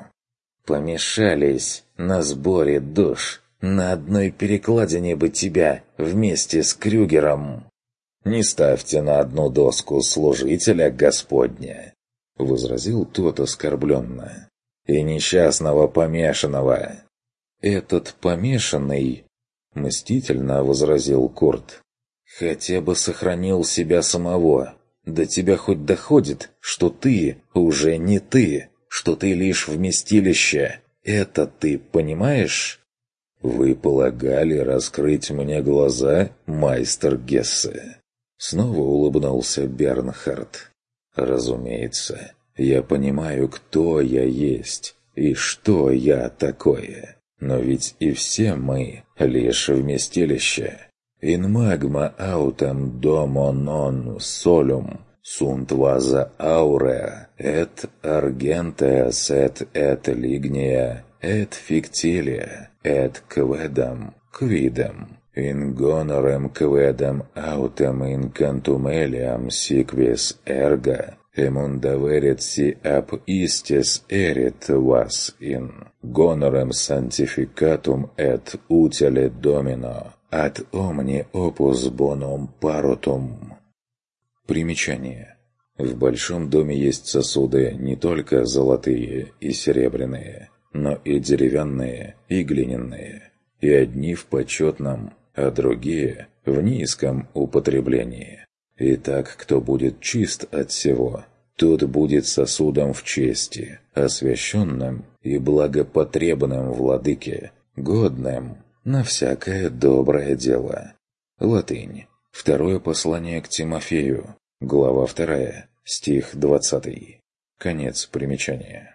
«Помешались на сборе душ. На одной перекладине бы тебя вместе с Крюгером. Не ставьте на одну доску служителя Господня», — возразил тот оскорбленно. «И несчастного помешанного». «Этот помешанный», — мстительно возразил Курт, — «хотя бы сохранил себя самого. До тебя хоть доходит, что ты уже не ты, что ты лишь вместилище. Это ты понимаешь?» «Вы полагали раскрыть мне глаза, майстер Гессе?» Снова улыбнулся Бернхард. «Разумеется, я понимаю, кто я есть и что я такое. Но ведь и все мы лишь вместилище. In magma autem domo non solum sunt vasa aurea et argentea set et lignea et fictilia, et quedam, quidem, in gonorem quedam autem in cantumeliam siquis erga, emundaverit si ab istis erit vas in gonorem sanctificatum et utile domino, ad omni opus bonum parotum. Примечание. В большом доме есть сосуды не только золотые и серебряные, но и деревянные, и глиняные, и одни в почетном, а другие в низком употреблении. Итак, кто будет чист от всего, тот будет сосудом в чести, освященным и благопотребным владыке, годным на всякое доброе дело. Латынь. Второе послание к Тимофею, глава 2, стих 20. Конец примечания.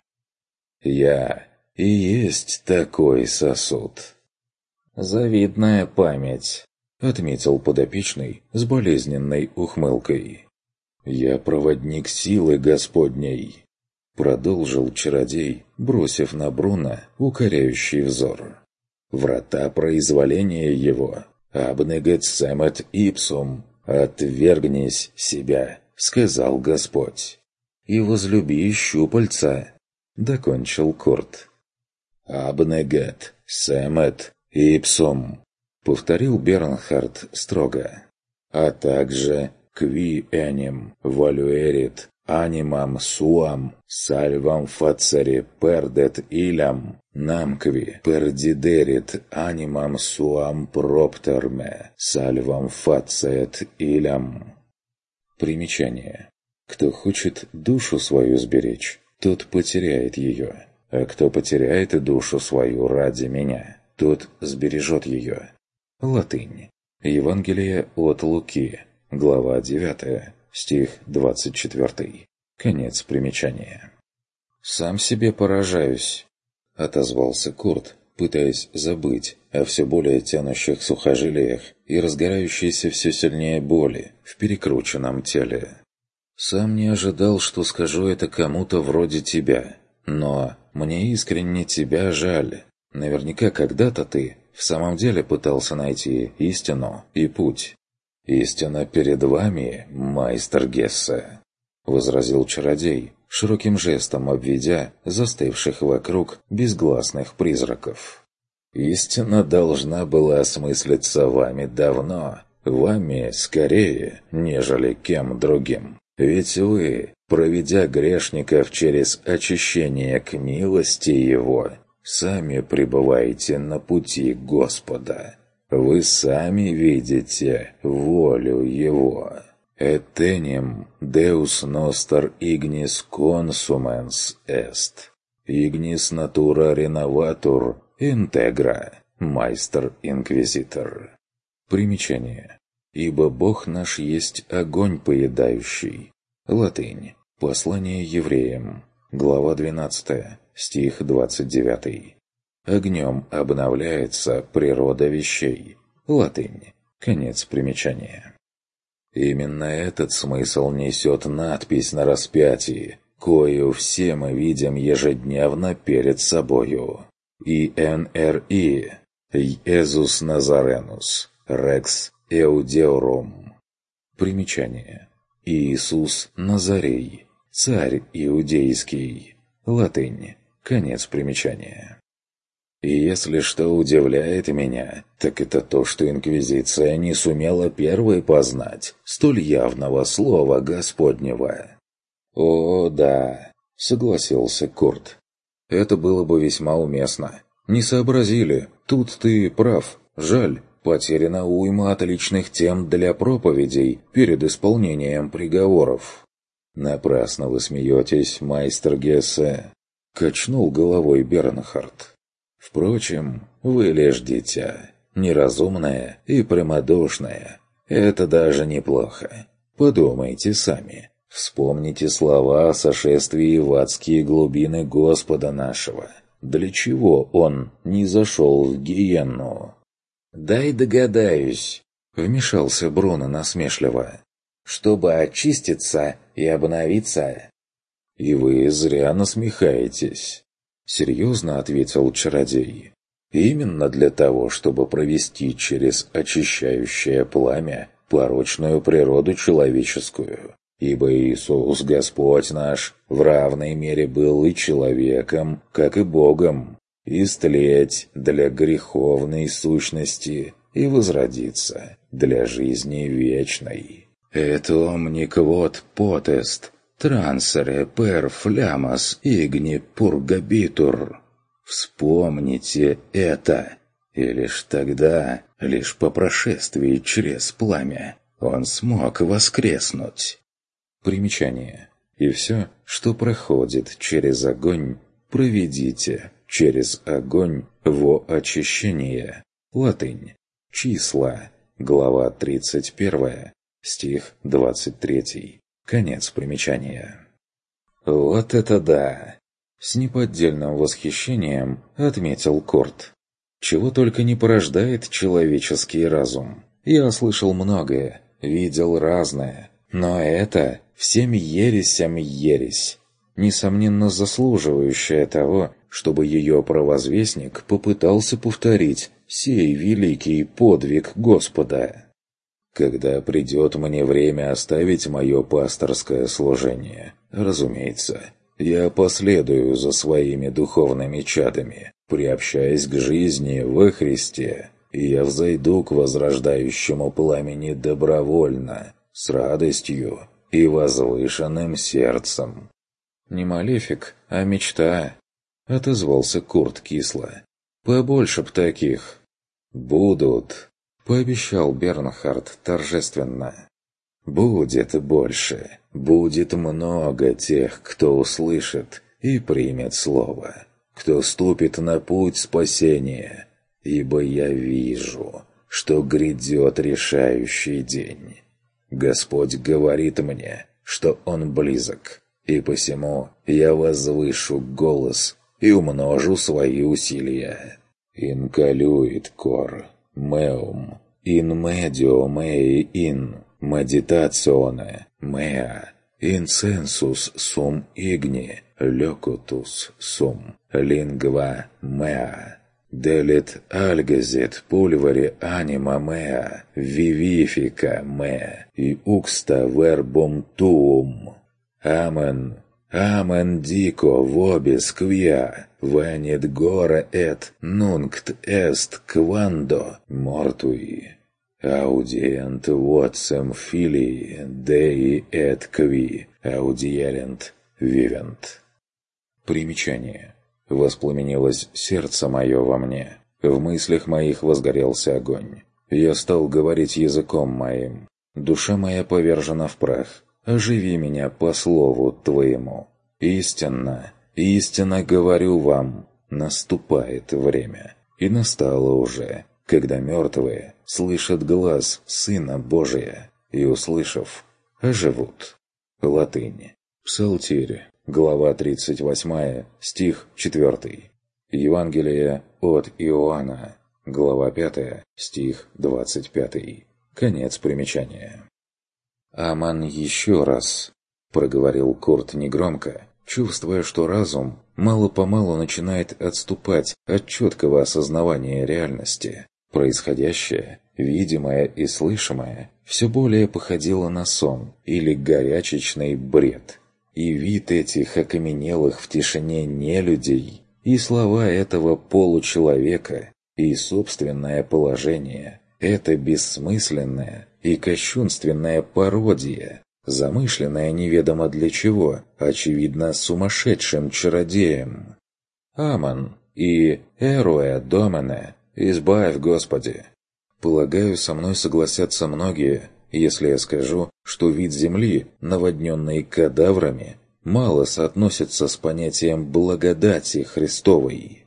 «Я и есть такой сосуд». «Завидная память», — отметил подопечный с болезненной ухмылкой. «Я проводник силы Господней», — продолжил чародей, бросив на Бруно укоряющий взор. «Врата произволения его, абнегет семет ипсум, отвергнись себя, сказал Господь, и возлюби щупальца», — докончил Курт. «Абнегет семет ипсум», — повторил Бернхард строго, «а также «Qui enim valuerit animam suam salvam facere perdet illam, namque perdiderit animam suam propterme salvam facet illam». Примечание. Кто хочет душу свою сберечь, тот потеряет ее, а кто потеряет душу свою ради меня, тот сбережет ее. Латынь. Евангелие от Луки. Глава 9, стих 24. Конец примечания. «Сам себе поражаюсь», — отозвался Курт, пытаясь забыть о все более тянущих сухожилиях и разгорающейся все сильнее боли в перекрученном теле. «Сам не ожидал, что скажу это кому-то вроде тебя, но мне искренне тебя жаль. Наверняка когда-то ты в самом деле пытался найти истину и путь». «Истина перед вами, майстер Гессе», — возразил чародей, широким жестом обведя застывших вокруг безгласных призраков. «Истина должна была осмыслиться вами давно, вами скорее, нежели кем другим. Ведь вы, проведя грешников через очищение к милости Его, сами пребываете на пути Господа». Вы сами видите волю Его. «Eternum Deus noster ignis consumens est, ignis natura renovatur integra, майстер-инквизитор». Примечание. «Ибо Бог наш есть огонь поедающий». Латынь. Послание евреям. Глава 12, стих 29. Огнем обновляется природа вещей. Латынь. Конец примечания. Именно этот смысл несет надпись на распятии, кою все мы видим ежедневно перед собою. «ИНРИ. Иезус Назаренус. Рекс Эудеорум». Примечание. Иисус Назарей. Царь иудейский. Латынь. Конец примечания. И если что удивляет меня, так это то, что Инквизиция не сумела первой познать столь явного слова Господнего. «О, да», — согласился Курт. «Это было бы весьма уместно. Не сообразили. Тут ты прав. Жаль, потеряна уйма отличных тем для проповедей перед исполнением приговоров». «Напрасно вы смеетесь, майстер Гессе», — качнул головой Бернхард. «Впрочем, вы лишь дитя, неразумное и прямодушное. Это даже неплохо. Подумайте сами. Вспомните слова о сошествии в адские глубины Господа нашего. Для чего Он не зашел в гиенну?» «Дай догадаюсь», — вмешался Бруно насмешливо. «Чтобы очиститься и обновиться». «И вы зря насмехаетесь». — серьезно ответил чародей. «Именно для того, чтобы провести через очищающее пламя порочную природу человеческую. Ибо Иисус, Господь наш, в равной мере был и человеком, как и Богом, истлеть для греховной сущности и возродиться для жизни вечной. «Этом никвот потест, трансере пер флямас игни пургабитур». Вспомните это, и лишь тогда, лишь по прошествии через пламя, он смог воскреснуть. Примечание. И все, что проходит через огонь, проведите через огонь во очищение. Латынь. Числа. Глава 31, стих 23. Конец примечания. «Вот это да!» С неподдельным восхищением отметил Корт. «Чего только не порождает человеческий разум. Я слышал многое, видел разное, но это всем ересям ересь, несомненно заслуживающая того, чтобы ее провозвестник попытался повторить сей великий подвиг Господа. Когда придет мне время оставить мое пасторское служение, разумеется, я последую за своими духовными чадами, приобщаясь к жизни во Христе, и я взойду к возрождающему пламени добровольно, с радостью и возвышенным сердцем». «Не малефик, а мечта», — отозвался Курт кисло. «Побольше б таких». «Будут», — пообещал Бернхард торжественно. «Будет больше, будет много тех, кто услышит и примет слово, кто ступит на путь спасения, ибо я вижу, что грядет решающий день. Господь говорит мне, что Он близок, и посему я возвышу голос и умножу свои усилия. Инкалюит кор, меум, ин медио меи ин, медитационе, меа, инсенсус сум игни, лёкутус сум, лингва меа. Делит альгазит пульвари анима меа, вивифика ме, и укста вербум туум. Амен, амен дико вобис квиа, венит гора эт нункт эст квандо мортуи. Аудиент вотсем филии деи эт кви, аудиелент вивент». Примечание. Воспламенилось сердце мое во мне, в мыслях моих возгорелся огонь. Я стал говорить языком моим, душа моя повержена в прах, оживи меня по слову Твоему. Истинно, истинно говорю вам, наступает время, и настало уже, когда мертвые слышат глас Сына Божия, и, услышав, оживут. Латынь. Псалтирь. Глава 38, стих 4. Евангелие от Иоанна. Глава 5, стих 25. Конец примечания. «Аман еще раз», — проговорил Курт негромко, чувствуя, что разум мало-помалу начинает отступать от четкого осознавания реальности. Происходящее, видимое и слышимое, все более походило на сон или горячечный бред. И вид этих окаменелых в тишине нелюдей, и слова этого получеловека, и собственное положение — это бессмысленная и кощунственная пародия, замышленная неведомо для чего, очевидно, сумасшедшим чародеем. «Аман» и «Эруэ Домене» — «Избавь, Господи». Полагаю, со мной согласятся многие, если я скажу, что вид земли, наводненный кадаврами, мало соотносится с понятием благодати Христовой.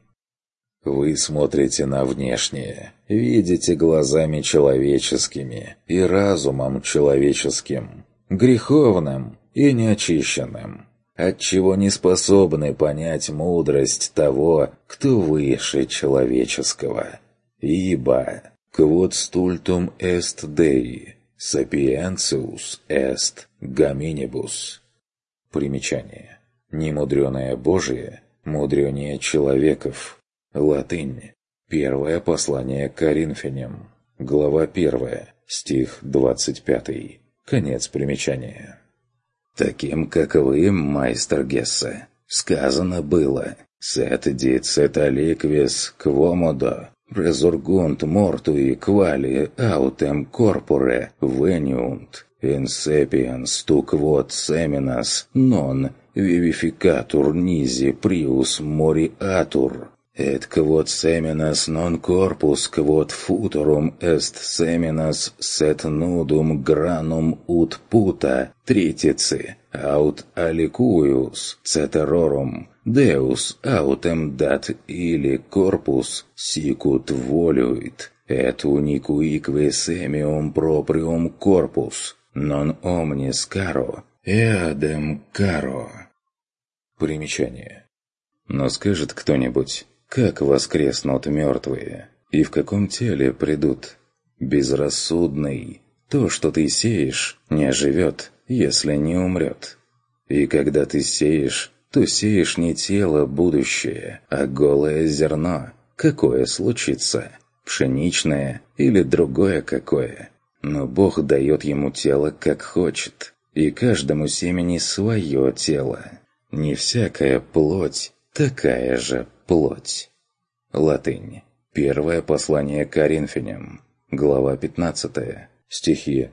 Вы смотрите на внешнее, видите глазами человеческими и разумом человеческим, греховным и неочищенным, отчего не способны понять мудрость того, кто выше человеческого. Ибо «quod stultum est Dei, sapientius est hominibus». Примечание. «Немудреное Божие мудрёнее человеков. Латынь. Первое послание к Коринфянам. Глава 1, стих 25. Конец примечания. Таким, как вы, майстер Гессе, сказано было: «Сет дицет аликвис квомодо, резургунт мортуи квали аутем корпоре вениунт, инсепиенс ту квот семинас нон вивификатур низи приус мориатур». Et quod seminas non corpus quod futurum est seminas set nudum granum ut puta tritici aut alicuius ceterorum Deus autem dat illi corpus sicut voluit et unicuique semium proprium corpus non omnis caro eadem caro. Примечание. Но скажет кто-нибудь: как воскреснут мертвые, и в каком теле придут? Безрассудный, то, что ты сеешь, не оживет, если не умрет. И когда ты сеешь, то сеешь не тело будущее, а голое зерно. Какое случится? Пшеничное или другое какое? Но Бог дает ему тело, как хочет, и каждому семени свое тело. Не всякая плоть такая же плоть. Латынь. Первое послание к Коринфянам. Глава 15. Стихи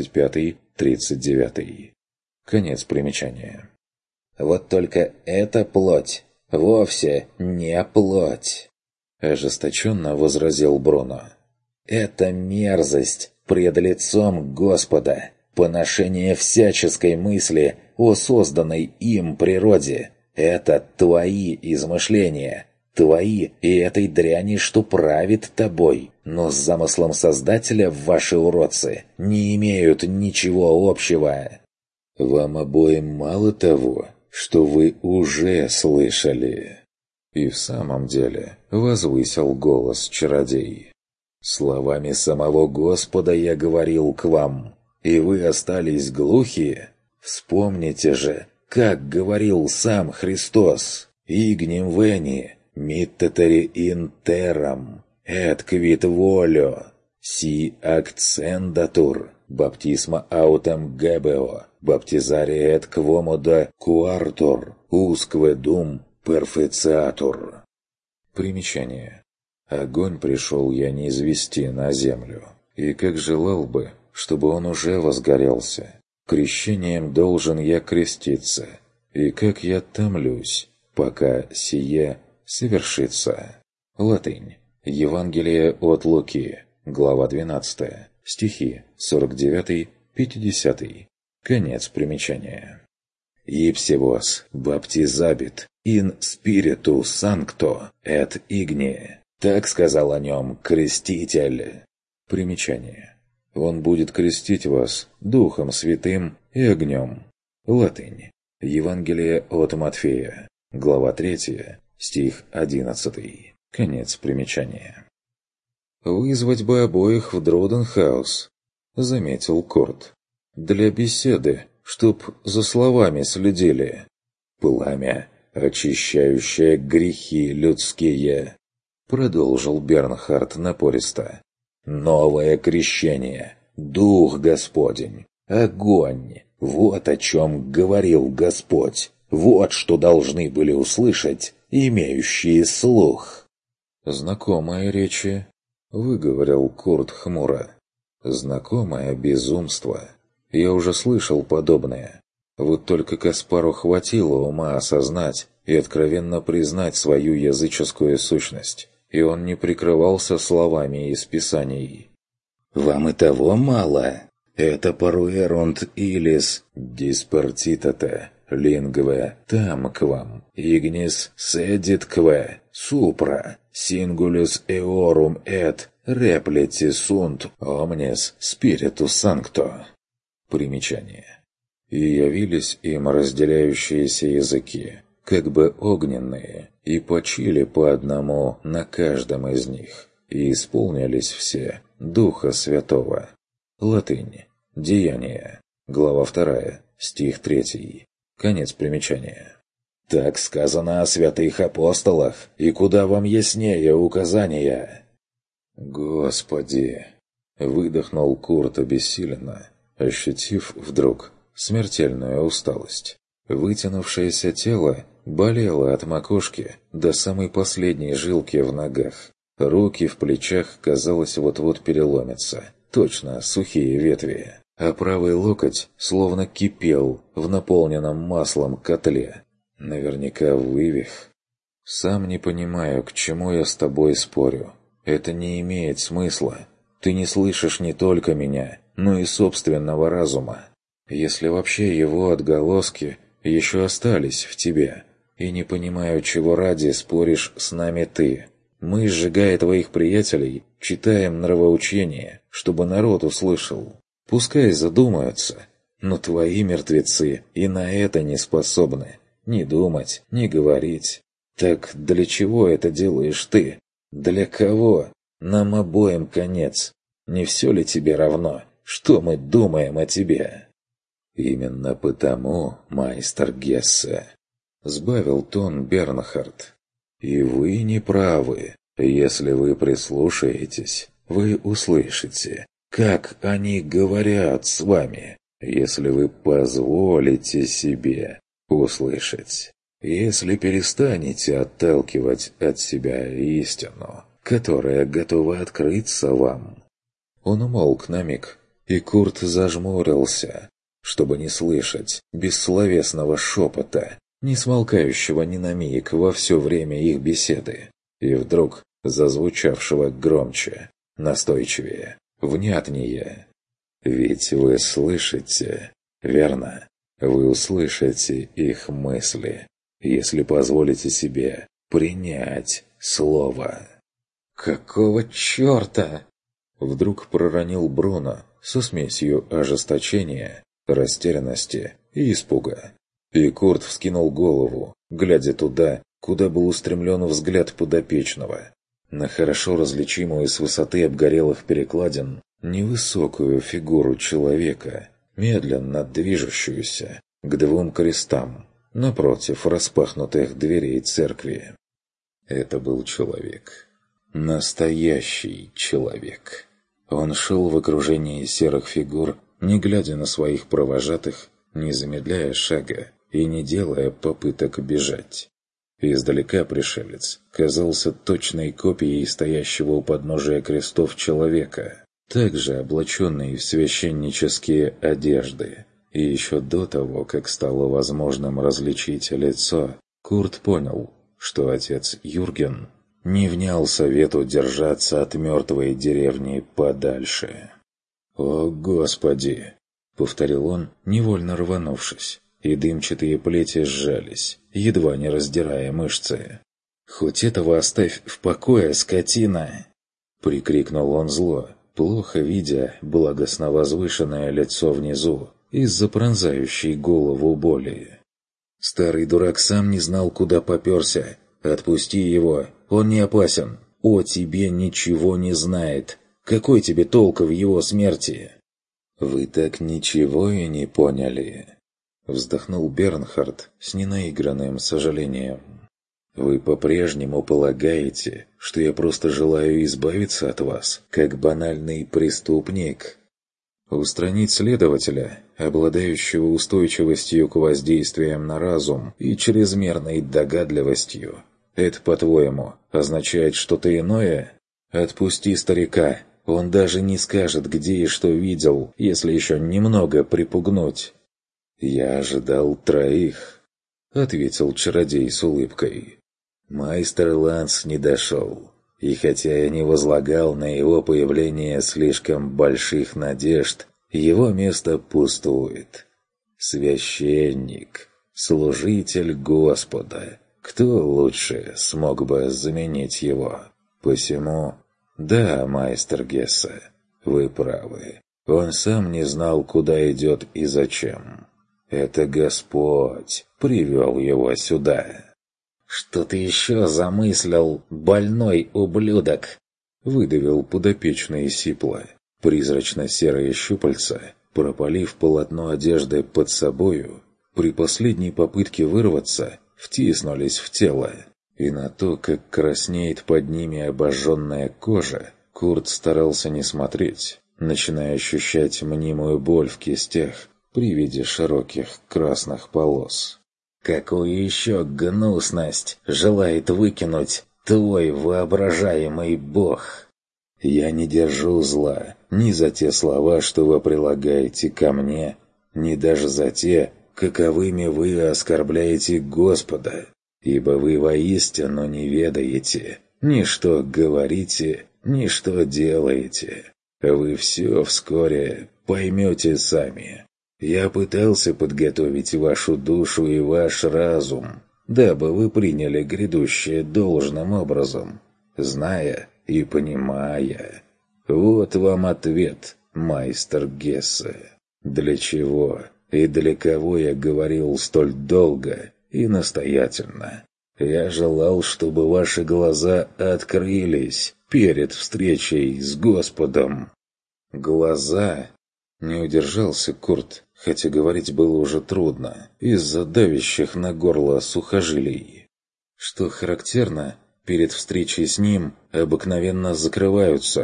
35-39. Конец примечания. Вот только эта плоть вовсе не плоть, ожесточенно возразил Бруно. Это мерзость пред лицом Господа, поношение всяческой мысли о созданной им природе. Это твои измышления, твои и этой дряни, что правит тобой, но с замыслом Создателя ваши уродцы не имеют ничего общего. Вам обоим мало того, что вы уже слышали. И в самом деле возвысил голос чародей. Словами самого Господа я говорил к вам, и вы остались глухие. Вспомните же, как говорил сам Христос: «Игнем вени, миттетери интерам, эт квит волю, си акцендатур, баптисма аутам гебео, баптизаре эт квомода куартур, ускве дум перфециатур». Примечание. Огонь пришел я не извести на землю, и как желал бы, чтобы он уже возгорелся. Крещением должен я креститься, и как я томлюсь, пока сие совершится. Латынь. Евангелие от Луки, глава 12, стихи 49-50. Конец примечания. «Ипсивос баптизабит ин спириту санкто эт игни». Так сказал о нем креститель. Примечание. Он будет крестить вас Духом Святым и огнем. Латынь. Евангелие от Матфея, глава 3, стих 11. Конец примечания. «Вызвать бы обоих в Дроденхаус», — заметил Курт. «Для беседы, чтоб за словами следили. Пламя, очищающее грехи людские», — продолжил Бернхард напористо. «Новое крещение, Дух Господень, огонь. Вот о чем говорил Господь. Вот что должны были услышать имеющие слух». «Знакомые речи», — выговорил Курт хмуро. «Знакомое безумство. Я уже слышал подобное. Вот только Каспару хватило ума осознать и откровенно признать свою языческую сущность. И он не прикрывался словами из Писаний. «Вам и того мало? Это паруэрунд илис диспертитате лингве там к вам, игнис седит кве супра, сингулюс эорум эт реплети сунт омнис спириту санкто». Примечание. «И явились им разделяющиеся языки, как бы огненные, и почили по одному на каждом из них, и исполнились все Духа Святого». Латынь. Деяния. Глава 2, стих 3. Конец примечания. Так сказано о святых апостолах, и куда вам яснее указания?» «Господи!» — выдохнул Курт обессиленно, ощутив вдруг смертельную усталость. Вытянувшееся тело болело от макушки до самой последней жилки в ногах. Руки в плечах, казалось, вот-вот переломятся. Точно, сухие ветви. А правый локоть словно кипел в наполненном маслом котле. Наверняка вывих. «Сам не понимаю, к чему я с тобой спорю. Это не имеет смысла. Ты не слышишь не только меня, но и собственного разума. Если вообще его отголоски еще остались в тебе. И не понимаю, чего ради споришь с нами ты. Мы, сжигая твоих приятелей, читаем нравоучение, чтобы народ услышал. Пускай задумаются, но твои мертвецы и на это не способны. Ни думать, ни говорить. Так для чего это делаешь ты? Для кого? Нам обоим конец. Не все ли тебе равно, что мы думаем о тебе?» «Именно потому, майстер Гессе», — сбавил тон Бернхард. «И вы не правы. Если вы прислушаетесь, вы услышите, как они говорят с вами, если вы позволите себе услышать. Если перестанете отталкивать от себя истину, которая готова открыться вам». Он умолк на миг, и Курт зажмурился, чтобы не слышать бессловесного шепота, не смолкающего ни на миг во все время их беседы, и вдруг зазвучавшего громче, настойчивее, внятнее. «Ведь вы слышите, верно? Вы услышите их мысли, если позволите себе принять слово». «Какого черта?» Вдруг проронил Бруно со смесью ожесточения, растерянности и испуга. И Курт вскинул голову, глядя туда, куда был устремлен взгляд подопечного. На хорошо различимую с высоты обгорелых перекладин невысокую фигуру человека, медленно движущуюся к двум крестам, напротив распахнутых дверей церкви. Это был человек. Настоящий человек. Он шел в окружении серых фигур, не глядя на своих провожатых, не замедляя шага и не делая попыток бежать. Издалека пришелец казался точной копией стоящего у подножия крестов человека, также облаченный в священнические одежды. И еще до того, как стало возможным различить лицо, Курт понял, что отец Юрген не внял совету держаться от мертвой деревни подальше. «О, Господи!» — повторил он, невольно рванувшись, и дымчатые плети сжались, едва не раздирая мышцы. «Хоть этого оставь в покое, скотина!» — прикрикнул он зло, плохо видя благостно возвышенное лицо внизу из-за пронзающей голову боли. «Старый дурак сам не знал, куда попёрся. Отпусти его, он не опасен. О тебе ничего не знает. Какой тебе толк в его смерти?» «Вы так ничего и не поняли», — вздохнул Бернхард с ненаигранным сожалением. «Вы по-прежнему полагаете, что я просто желаю избавиться от вас, как банальный преступник?» Устранить следователя, обладающего устойчивостью к воздействиям на разум и чрезмерной догадливостью, это, по-твоему, означает что-то иное? Отпусти старика, он даже не скажет, где и что видел, если еще немного припугнуть. «Я ожидал троих», — ответил чародей с улыбкой. Майстер Ланс не дошел. И хотя я не возлагал на его появление слишком больших надежд, его место пустует. Священник, служитель Господа, кто лучше смог бы заменить его? Посему, да, майстер Гессе, вы правы. Он сам не знал, куда идет и зачем. Это Господь привел его сюда. «Что ты еще замыслил, больной ублюдок?» — выдавил подопечный сипло. Призрачно-серые щупальца, пропалив полотно одежды под собою, при последней попытке вырваться, втиснулись в тело. И на то, как краснеет под ними обожженная кожа, Курт старался не смотреть, начиная ощущать мнимую боль в кистях при виде широких красных полос. «Какую еще гнусность желает выкинуть твой воображаемый бог?» «Я не держу зла ни за те слова, что вы прилагаете ко мне, ни даже за те, каковыми вы оскорбляете Господа, ибо вы воистину не ведаете ни что говорите, ни что делаете. Вы все вскоре поймете сами. Я пытался подготовить вашу душу и ваш разум, дабы вы приняли грядущее должным образом, зная и понимая. Вот вам ответ, майстер Гессе. Для чего и для кого я говорил столь долго и настоятельно? Я желал, чтобы ваши глаза открылись перед встречей с Господом. Глаза? Не удержался Курт, хотя говорить было уже трудно, из-за давящих на горло сухожилий. Что характерно, перед встречей с ним обыкновенно закрываются.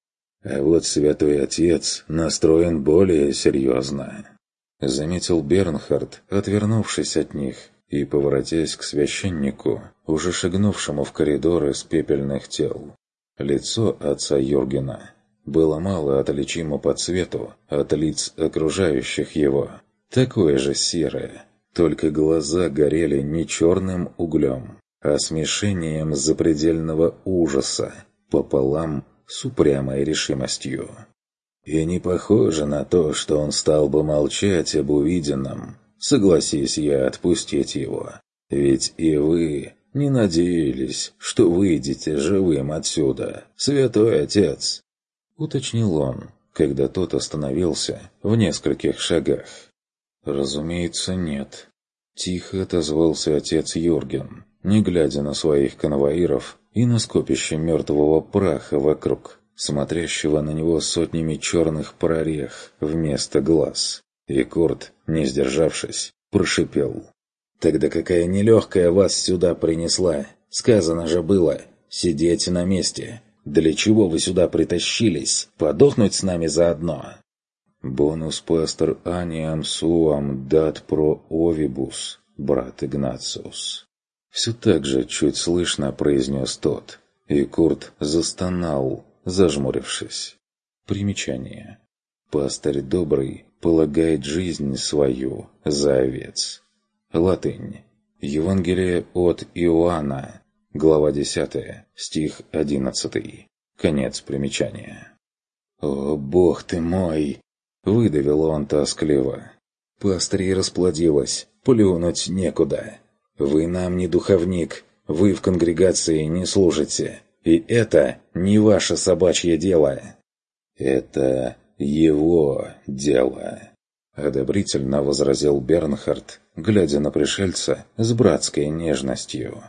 А вот святой отец настроен более серьезно, заметил Бернхард, отвернувшись от них и поворотясь к священнику, уже шагнувшему в коридор из пепельных тел. Лицо отца Юргена было мало отличимо по цвету от лиц окружающих его, такое же серое, только глаза горели не черным углем, а смешением запредельного ужаса пополам с упрямой решимостью. И не похоже на то, что он стал бы молчать об увиденном, согласись я отпустить его, ведь и вы не надеялись, что выйдете живым отсюда, святой отец. Уточнил он, когда тот остановился в нескольких шагах. «Разумеется, нет», — тихо отозвался отец Юрген, не глядя на своих конвоиров и на скопище мертвого праха вокруг, смотрящего на него сотнями черных прорех вместо глаз. И Курт, не сдержавшись, прошипел: «Тогда какая нелегкая вас сюда принесла? Сказано же было, сидеть на месте. Для чего вы сюда притащились? Подохнуть с нами заодно?» «Бонус пастор аниам суам дат про овибус, брат Игнациус». Все так же чуть слышно произнес тот, и Курт застонал, зажмурившись. Примечание. Пастырь добрый полагает жизнь свою за овец. Латынь. Евангелие от Иоанна, глава 10, стих 11. Конец примечания. «О, Бог ты мой!» — выдавил он тоскливо. «Пастырь расплодилась, плюнуть некуда. Вы нам не духовник, вы в конгрегации не служите, и это не ваше собачье дело». «Это его дело», — одобрительно возразил Бернхард, глядя на пришельца с братской нежностью.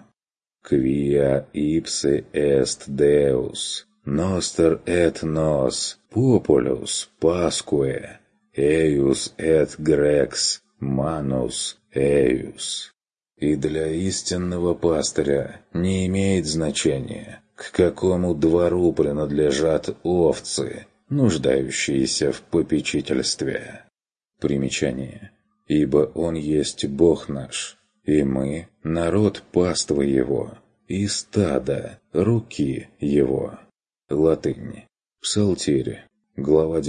«Quia ipse est Deus, noster et nos, populus pasque, eius et grex, manus eius». И для истинного пастыря не имеет значения, к какому двору принадлежат овцы, нуждающиеся в попечительстве. Примечание. «Ибо Он есть Бог наш, и мы — народ паствы Его, и стадо руки Его». Латынь. Псалтирь. Глава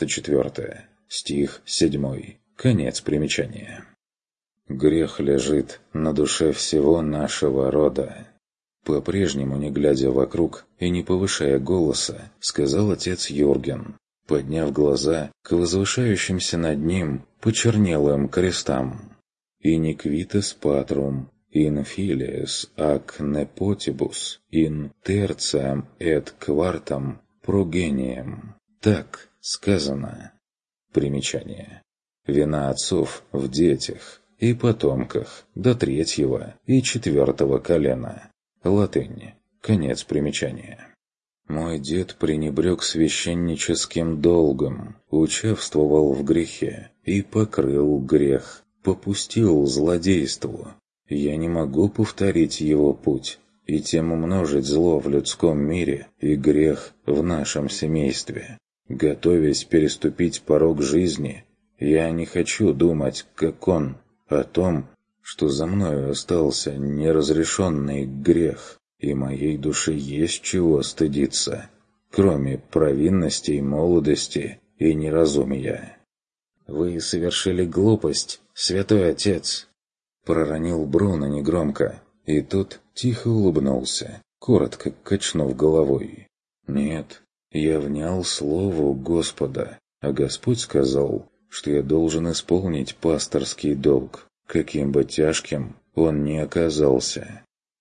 94. Стих 7. Конец примечания. «Грех лежит на душе всего нашего рода». По-прежнему, не глядя вокруг и не повышая голоса, сказал отец Юрген, подняв глаза к возвышающимся над ним почернелым крестам. «Iniquitas patrum, in filiis ac nepotibus, in tertiam et quartam progeniam». Так сказано. Примечание. «Вина отцов в детях и потомках до 3-го и 4-го колена». Латынь. Конец примечания. «Мой дед пренебрег священническим долгом, участвовал в грехе и покрыл грех, попустил злодейству. Я не могу повторить его путь и тем умножить зло в людском мире и грех в нашем семействе. Готовясь переступить порог жизни, я не хочу думать, как он, о том, что за мною остался неразрешенный грех, и моей душе есть чего стыдиться, кроме провинностей молодости и неразумия. «Вы совершили глупость, святой отец!» — проронил Бруно негромко, и тот тихо улыбнулся, коротко качнув головой. «Нет, я внял слову Господа, а Господь сказал, что я должен исполнить пасторский долг, каким бы тяжким он ни оказался».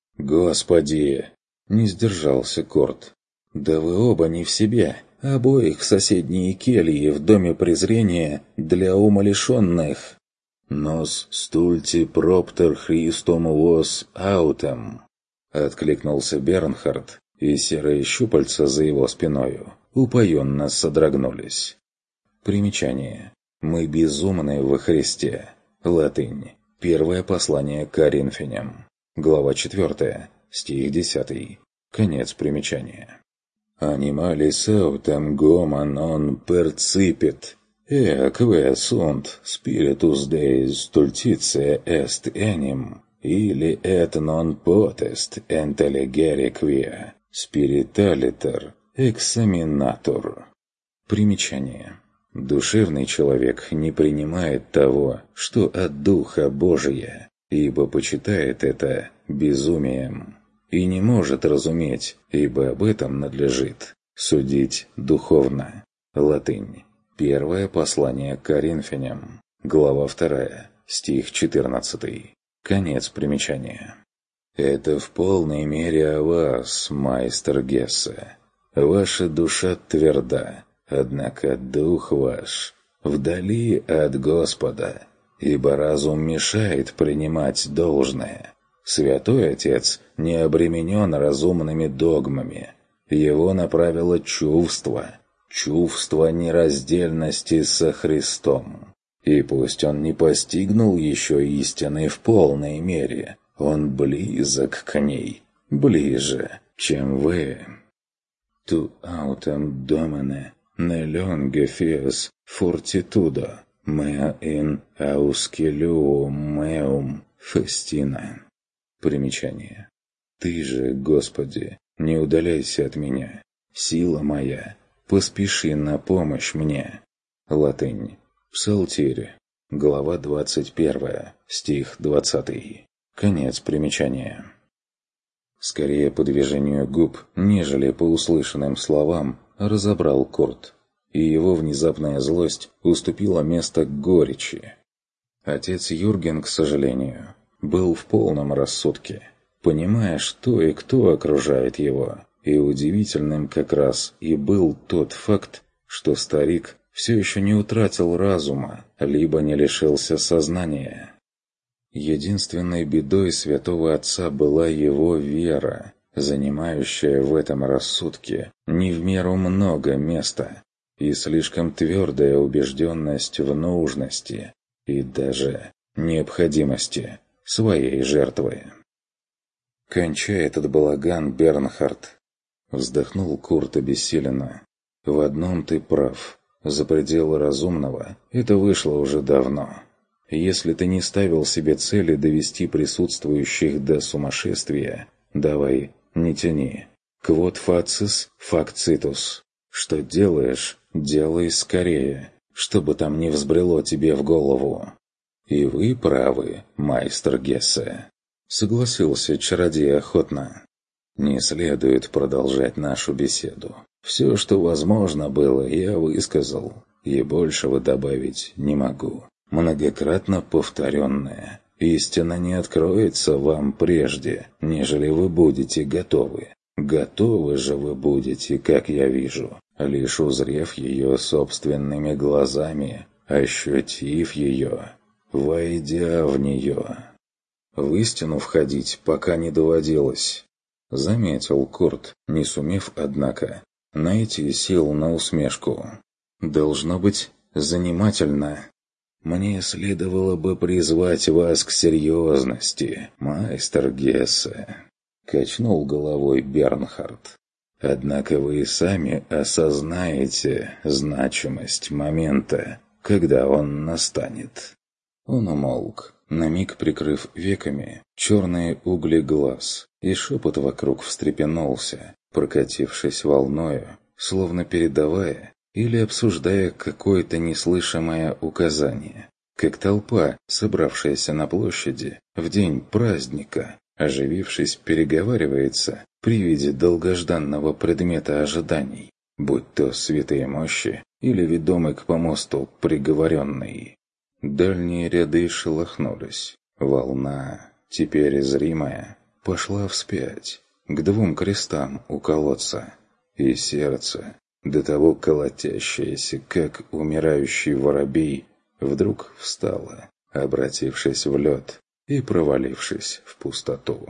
«Господи!» — не сдержался Корт. «Да вы оба не в себе, обоих в соседние кельи в доме презрения для умалишенных. «Нос стульти проптер Христом вос аутем», — откликнулся Бернхард, и серые щупальца за его спиною упоенно содрогнулись. Примечание. «Мы безумны во Христе». Латынь. Первое послание к Коринфянам. Глава 4, стих 10. Конец примечания. «Animalis autem goma non percipit, que sunt spiritus Deis stultitia est enim, или et non potest intelligere quia spiritaliter examinator». Примечание. Душевный человек не принимает того, что от Духа Божия, ибо почитает это безумием, и не может разуметь, ибо об этом надлежит судить духовно. Латынь. Первое послание к Коринфянам. Глава 2, стих 14. Конец примечания. «Это в полной мере о вас, майстер Гессе. Ваша душа тверда, однако дух ваш вдали от Господа, ибо разум мешает принимать должное. Святой Отец не обременен разумными догмами. Его направило чувство нераздельности со Христом. И пусть он не постигнул еще истины в полной мере, он близок к ней, ближе, чем вы. «Tu autem Domine ne longe fies fortitudo, mea in auscilium meum festina». Примечание. «Ты же, Господи, не удаляйся от меня, сила моя, поспеши на помощь мне». Латынь. Псалтирь. Глава 21, стих 20. Конец примечания. Скорее по движению губ, нежели по услышанным словам, разобрал Корт, и его внезапная злость уступила место горечи. Отец Юрген, к сожалению, был в полном рассудке, понимая, что и кто окружает его, и удивительным как раз и был тот факт, что старик все еще не утратил разума, либо не лишился сознания. Единственной бедой святого отца была его вера, занимающая в этом рассудке не в меру много места, и слишком твердая убежденность в нужности и даже необходимости своей жертвы. «Кончай этот балаган, Бернхард!» — вздохнул Курт обессиленно. «В одном ты прав. За пределы разумного это вышло уже давно. Если ты не ставил себе цели довести присутствующих до сумасшествия, давай, не тяни. Quod facis, factitus. Что делаешь, делай скорее, чтобы там не взбрело тебе в голову». «И вы правы, майстер Гессе», — согласился чародей охотно. «Не следует продолжать нашу беседу. Все, что возможно было, я высказал, и большего добавить не могу. Многократно повторенное. Истина не откроется вам прежде, нежели вы будете готовы. Готовы же вы будете, как я вижу, лишь узрев ее собственными глазами, ощутив ее, войдя в нее». «В истину входить пока не доводилось», — заметил Курт, не сумев, однако, найти сил на усмешку. «Должно быть занимательно». Мне следовало бы призвать вас к серьезности, майстер Гессе», — качнул головой Бернхард. «Однако вы и сами осознаете значимость момента, когда он настанет». Он умолк, на миг прикрыв веками черные угли глаз, и шепот вокруг встрепенулся, прокатившись волною, словно передавая или обсуждая какое-то неслышимое указание, как толпа, собравшаяся на площади в день праздника, оживившись, переговаривается при виде долгожданного предмета ожиданий, будь то святые мощи или ведомый к помосту приговоренный. Дальние ряды шелохнулись. Волна, теперь зримая, пошла вспять, к двум крестам у колодца, и сердце, до того колотящееся, как умирающий воробей, вдруг встало, обратившись в лед и провалившись в пустоту.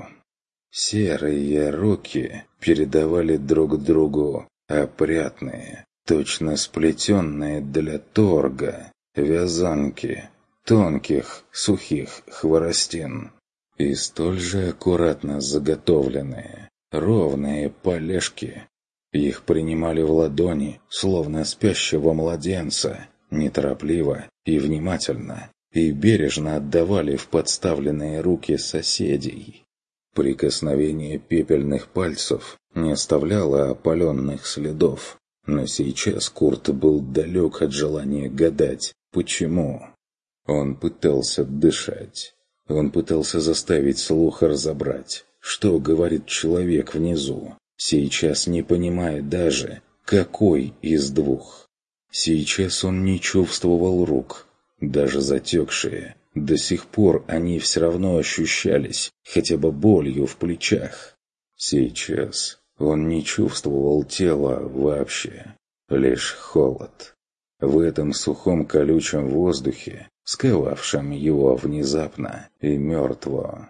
Серые руки передавали друг другу опрятные, точно сплетенные для торга, вязанки тонких сухих хворостин и столь же аккуратно заготовленные ровные полежки. Их принимали в ладони, словно спящего младенца, неторопливо и внимательно, и бережно отдавали в подставленные руки соседей. Прикосновение пепельных пальцев не оставляло опаленных следов, но сейчас Курт был далек от желания гадать, почему. Он пытался дышать. Он пытался заставить слух разобрать, что говорит человек внизу, сейчас не понимая даже, какой из двух. Сейчас он не чувствовал рук, даже затекшие. До сих пор они все равно ощущались хотя бы болью в плечах. Сейчас он не чувствовал тела вообще, лишь холод. В этом сухом колючем воздухе, сковавшем его внезапно и мертвого.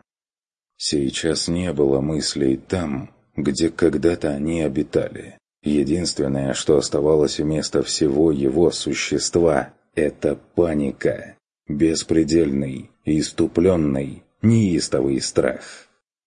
Сейчас не было мыслей там, где когда-то они обитали. Единственное, что оставалось вместо всего его существа, это паника. Беспредельный, иступленный, неистовый страх.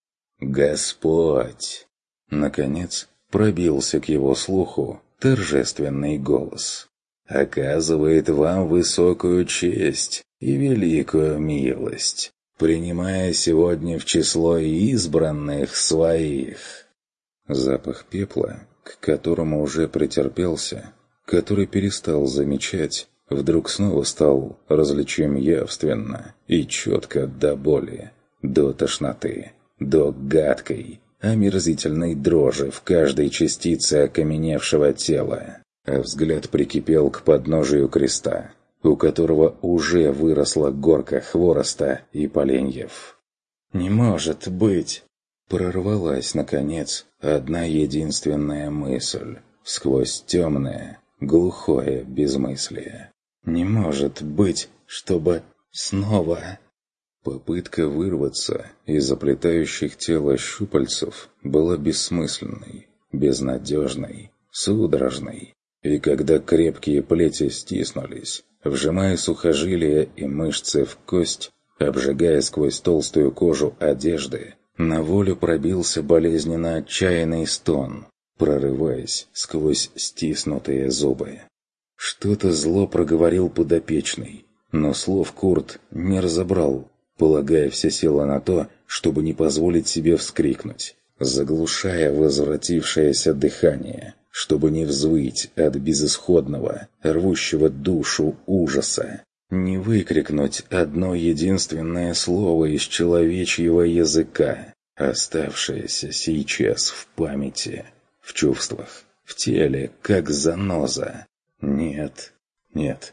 «Господь!» Наконец пробился к его слуху торжественный голос. «Оказывает вам высокую честь и великую милость, принимая сегодня в число избранных своих». Запах пепла, к которому уже претерпелся, который перестал замечать, вдруг снова стал различим явственно и четко до боли, до тошноты, до гадкой, омерзительной дрожи в каждой частице окаменевшего тела. А взгляд прикипел к подножию креста, у которого уже выросла горка хвороста и поленьев. «Не может быть!» Прорвалась, наконец, одна единственная мысль, сквозь темное, глухое безмыслие. «Не может быть, чтобы снова...» Попытка вырваться из заплетающих тело щупальцев была бессмысленной, безнадежной, судорожной. И когда крепкие плети стиснулись, вжимая сухожилия и мышцы в кость, обжигая сквозь толстую кожу одежды, на волю пробился болезненно отчаянный стон, прорываясь сквозь стиснутые зубы. Что-то зло проговорил подопечный, но слов Курт не разобрал, полагая все силы на то, чтобы не позволить себе вскрикнуть, заглушая возвратившееся дыхание, чтобы не взвыть от безысходного, рвущего душу ужаса, не выкрикнуть одно единственное слово из человечьего языка, оставшееся сейчас в памяти, в чувствах, в теле, как заноза. «Нет, нет,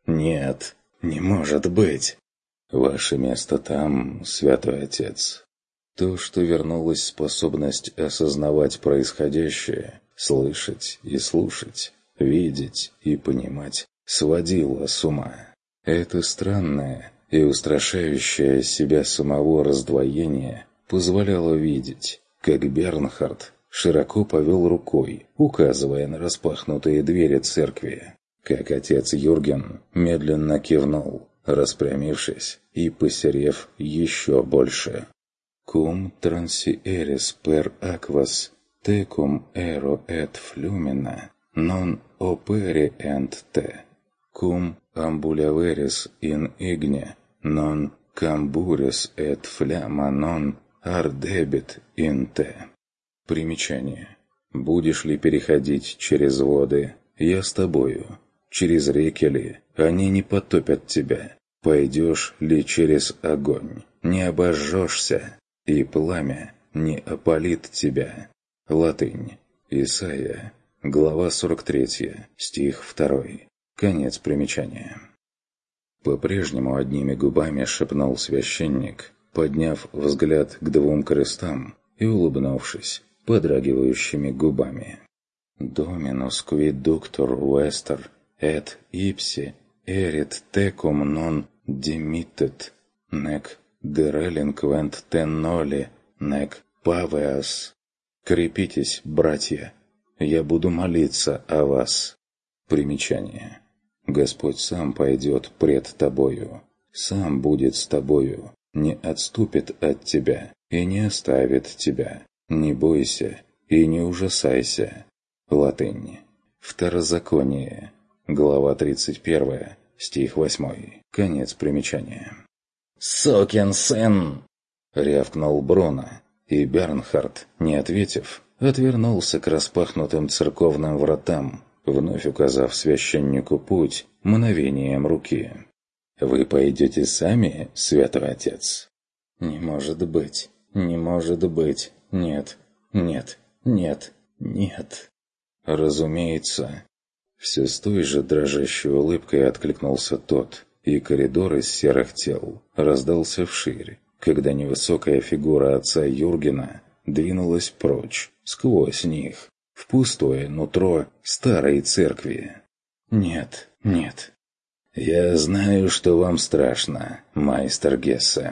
нет, не может быть!» «Ваше место там, Святой Отец». То, что вернулась способность осознавать происходящее, слышать и слушать, видеть и понимать, сводило с ума. Это странное и устрашающее себя самого раздвоение позволяло видеть, как Бернхард широко повел рукой, указывая на распахнутые двери церкви, как отец Юрген медленно кивнул, распрямившись и посерев еще больше. «Cum transieris per aquas tecum ero et flumina non operient te, cum ambulaveris in igne non camburis et flamma non ardebit in te». Примечание. «Будешь ли переходить через воды? Я с тобою. Через реки ли? Они не потопят тебя. Пойдешь ли через огонь? Не обожжешься, и пламя не опалит тебя». Латынь. Исайя. Глава 43, стих 2. Конец примечания. По-прежнему одними губами шепнул священник, подняв взгляд к двум крестам и улыбнувшись подрагивающими губами. «Dominus qui ductor vester et ipsi erit tecum non dimittet, nec derelinquent tenoli, nec paveas». «Крепитесь, братья, я буду молиться о вас». Примечание. «Господь сам пойдет пред тобою, сам будет с тобою, не отступит от тебя и не оставит тебя. Не бойся и не ужасайся». Латынь. Второзаконие. Глава 31, стих 8. Конец примечания. «Сукин сын!» — рявкнул Бруно, и Бернхард, не ответив, отвернулся к распахнутым церковным вратам, вновь указав священнику путь мгновением руки. «Вы пойдете сами, святой отец?» «Не может быть, не может быть, нет, нет, нет, нет». «Разумеется». Все с той же дрожащей улыбкой откликнулся тот, и коридор из серых тел раздался вширь, когда невысокая фигура отца Юргена двинулась прочь, сквозь них, в пустое нутро старой церкви. «Нет, нет». «Я знаю, что вам страшно, майстер Гессе».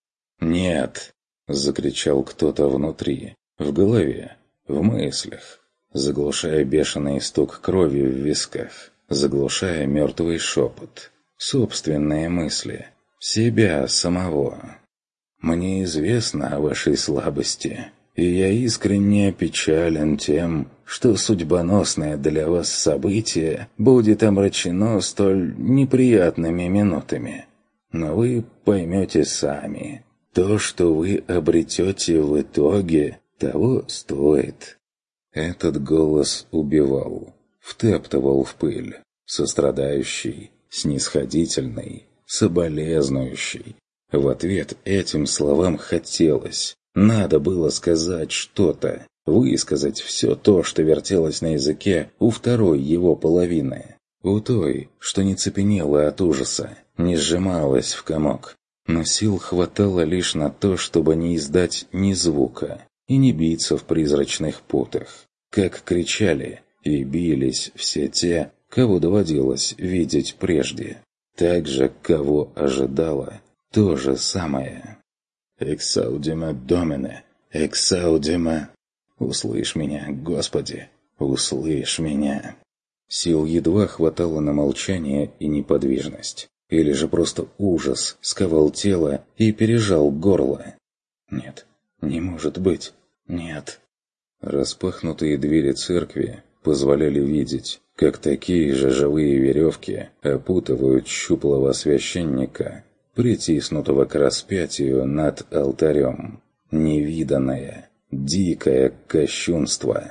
«Нет!» — закричал кто-то внутри, в голове, в мыслях, заглушая бешеный стук крови в висках, заглушая мертвый шепот, собственные мысли, себя самого. «Мне известно о вашей слабости, и я искренне опечален тем, что судьбоносное для вас событие будет омрачено столь неприятными минутами. Но вы поймете сами, то, что вы обретете в итоге, того стоит». Этот голос убивал, втаптывал в пыль, сострадающий, снисходительный, соболезнующий. В ответ этим словам хотелось, надо было сказать что-то, высказать все то, что вертелось на языке у второй его половины, у той, что не цепенела от ужаса, не сжималась в комок, но сил хватало лишь на то, чтобы не издать ни звука и не биться в призрачных путах, как кричали и бились все те, кого доводилось видеть прежде, так же, кого ожидала то же самое. «Эксаудима домине, эксаудима». «Услышь меня, Господи, услышь меня». Сил едва хватало на молчание и неподвижность, или же просто ужас сковал тело и пережал горло. «Нет, не может быть, нет». Распахнутые двери церкви позволяли видеть, как такие же живые веревки опутывают щуплого священника, притиснутого к распятию над алтарем. Невиданное, дикое кощунство.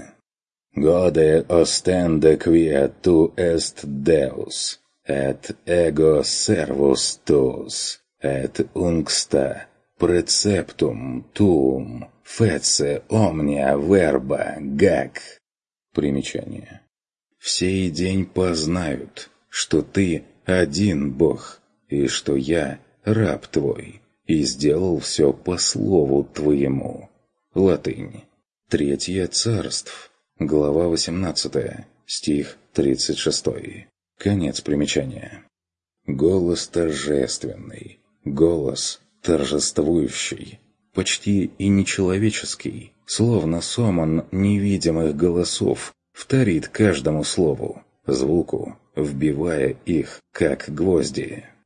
«Годе остенде quia tu est Deus, et ego servus tuus, et uncta preceptum tuum fece omnia verba gag». Примечание. «В сей день познают, что ты один Бог, и что я раб твой, и сделал все по слову твоему». Латынь. Третье царств. Глава 18, стих 36. Конец примечания. Голос торжественный, голос торжествующий, почти и нечеловеческий, словно сомон невидимых голосов, вторит каждому слову, звуку, вбивая их, как гвозди.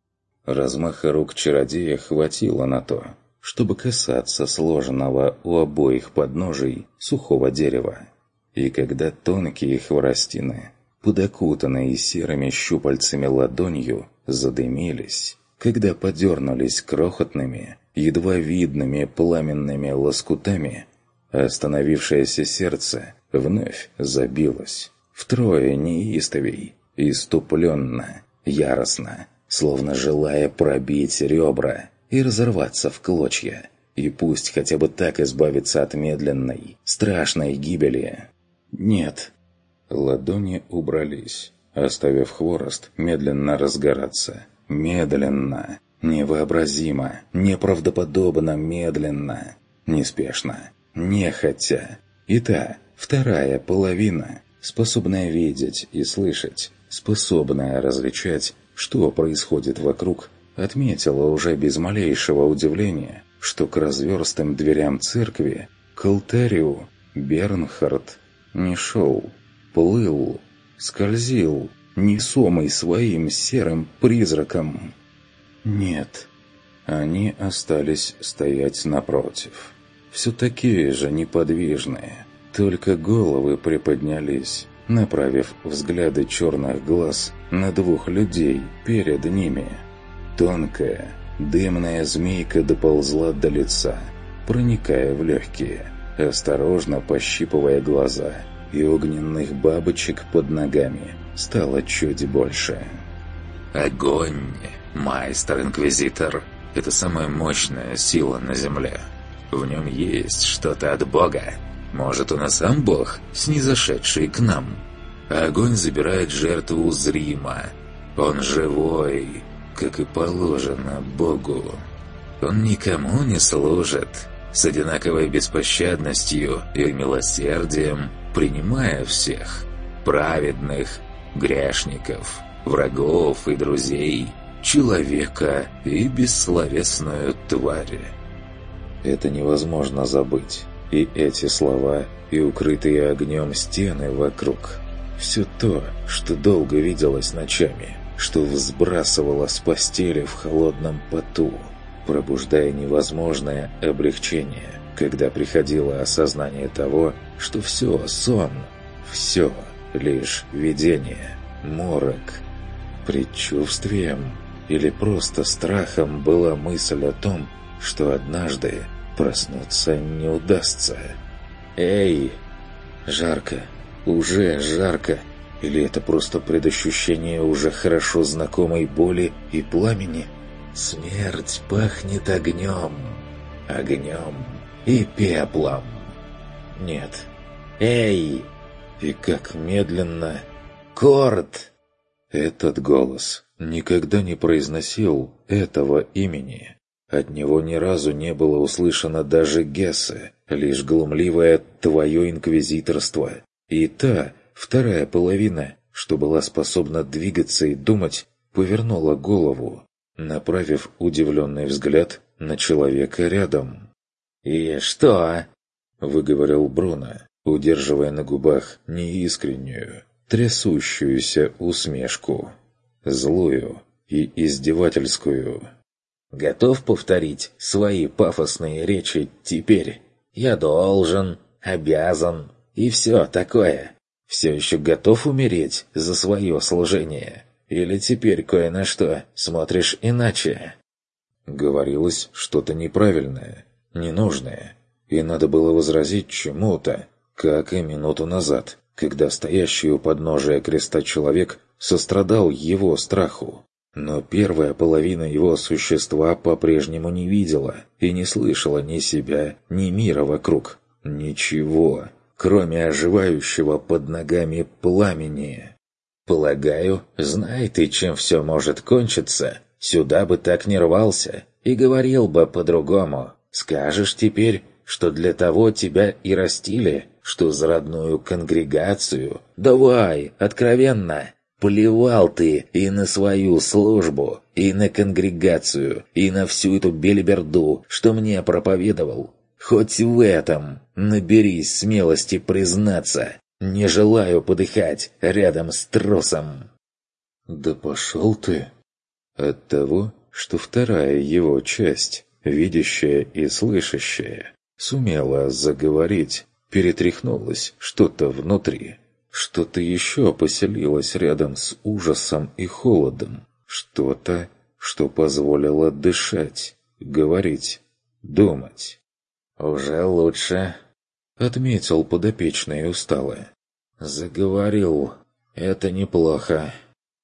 Размаха рук чародея хватило на то, чтобы касаться сложенного у обоих подножий сухого дерева. И когда тонкие хворостины, подокутанные серыми щупальцами ладонью, задымились, когда подернулись крохотными, едва видными пламенными лоскутами, остановившееся сердце вновь забилось, втрое неистовей, иступленно, яростно, словно желая пробить ребра и разорваться в клочья, и пусть хотя бы так избавиться от медленной, страшной гибели. Нет. Ладони убрались, оставив хворост медленно разгораться. Медленно, невообразимо, неправдоподобно медленно, неспешно, нехотя. И та, вторая половина, способная видеть и слышать, способная различать, что происходит вокруг, отметила уже без малейшего удивления, что к разверстым дверям церкви, к алтарю, Бернхард не шел, плыл, скользил, несомый своим серым призраком. Нет, они остались стоять напротив. Все такие же неподвижные, только головы приподнялись, направив взгляды черных глаз на двух людей перед ними. Тонкая, дымная змейка доползла до лица, проникая в легкие, осторожно пощипывая глаза, и огненных бабочек под ногами стало чуть больше. Огонь, майстер-инквизитор, это самая мощная сила на земле. В нем есть что-то от Бога. Может, он и сам Бог, снизошедший к нам. Огонь забирает жертву зримо. Он живой, как и положено Богу. Он никому не служит, с одинаковой беспощадностью и милосердием принимая всех, праведных, грешников, врагов и друзей, человека и бессловесную тварь. Это невозможно забыть. И эти слова, и укрытые огнем стены вокруг. Все то, что долго виделось ночами, что взбрасывало с постели в холодном поту, пробуждая невозможное облегчение, когда приходило осознание того, что все сон, все лишь видение, морок. Предчувствием или просто страхом была мысль о том, что однажды проснуться не удастся. «Эй! Жарко! Уже жарко! Или это просто предощущение уже хорошо знакомой боли и пламени? Смерть пахнет огнем! Огнем и пеплом! Нет! Эй!» И как медленно... «Корт!» Этот голос никогда не произносил этого имени. От него ни разу не было услышано даже Гессе, лишь глумливое «твое инквизиторство». И та, вторая половина, что была способна двигаться и думать, повернула голову, направив удивленный взгляд на человека рядом. «И что?» — выговорил Бруно, удерживая на губах неискреннюю, трясущуюся усмешку, злую и издевательскую. «Готов повторить свои пафосные речи теперь? Я должен, обязан и все такое. Все еще готов умереть за свое служение? Или теперь кое на что смотришь иначе?» Говорилось что-то неправильное, ненужное, и надо было возразить чему-то, как и минуту назад, когда стоящий у подножия креста человек сострадал его страху. Но первая половина его существа по-прежнему не видела и не слышала ни себя, ни мира вокруг. Ничего, кроме оживающего под ногами пламени. «Полагаю, знай ты, чем все может кончиться, сюда бы так не рвался и говорил бы по-другому. Скажешь теперь, что для того тебя и растили, что за родную конгрегацию? Давай, откровенно!» Плевал ты и на свою службу, и на конгрегацию, и на всю эту белиберду, что мне проповедовал. Хоть в этом наберись смелости признаться. Не желаю подыхать рядом с трусом. Да пошел ты. От того, что вторая его часть, видящая и слышащая, сумела заговорить, перетряхнулось что-то внутри. Что-то еще поселилось рядом с ужасом и холодом. Что-то, что позволило дышать, говорить, думать. «Уже лучше», — отметил подопечный устало. «Заговорил. Это неплохо».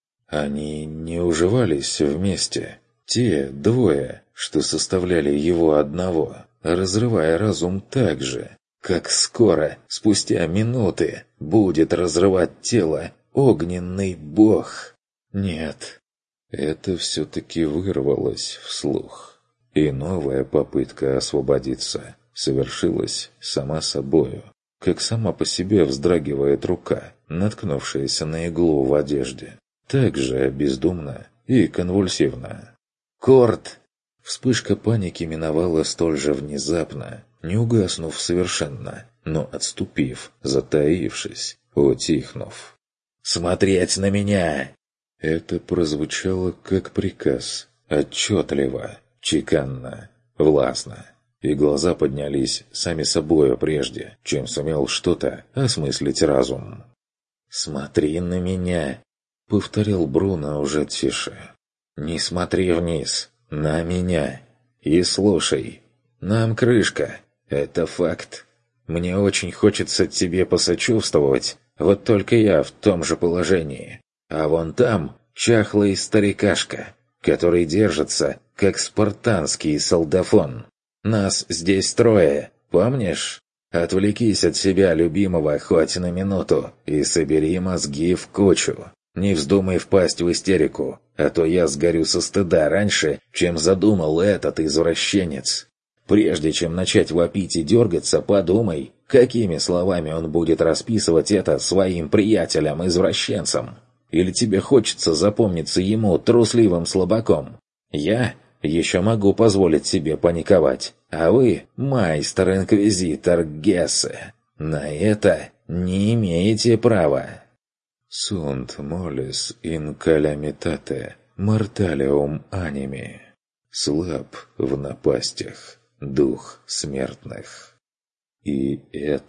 Они не уживались вместе. Те двое, что составляли его одного, разрывая разум так же, как скоро, спустя минуты, будет разрывать тело огненный бог. Нет, это все-таки вырвалось вслух. И новая попытка освободиться совершилась сама собою, как сама по себе вздрагивает рука, наткнувшаяся на иглу в одежде. Так же бездумно и конвульсивно. «Корт!» Вспышка паники миновала столь же внезапно, не угаснув совершенно, но отступив, затаившись, утихнув. «Смотреть на меня!» Это прозвучало как приказ, отчетливо, чеканно, властно. И глаза поднялись сами собою прежде, чем сумел что-то осмыслить разум. «Смотри на меня!» — повторил Бруно уже тише. «Не смотри вниз, на меня. И слушай. Нам крышка. Это факт. Мне очень хочется тебе посочувствовать, вот только я в том же положении. А вон там чахлый старикашка, который держится, как спартанский солдафон. Нас здесь трое, помнишь? Отвлекись от себя, любимого, хоть на минуту, и собери мозги в кучу. Не вздумай впасть в истерику, а то я сгорю со стыда раньше, чем задумал этот извращенец. Прежде чем начать вопить и дергаться, подумай, какими словами он будет расписывать это своим приятелям-извращенцам. Или тебе хочется запомниться ему трусливым слабаком? Я еще могу позволить себе паниковать, а вы, майстер-инквизитор Гессе, на это не имеете права. «Sunt mollis in calamitate mortalium animi». Слаб в напастях дух смертных. И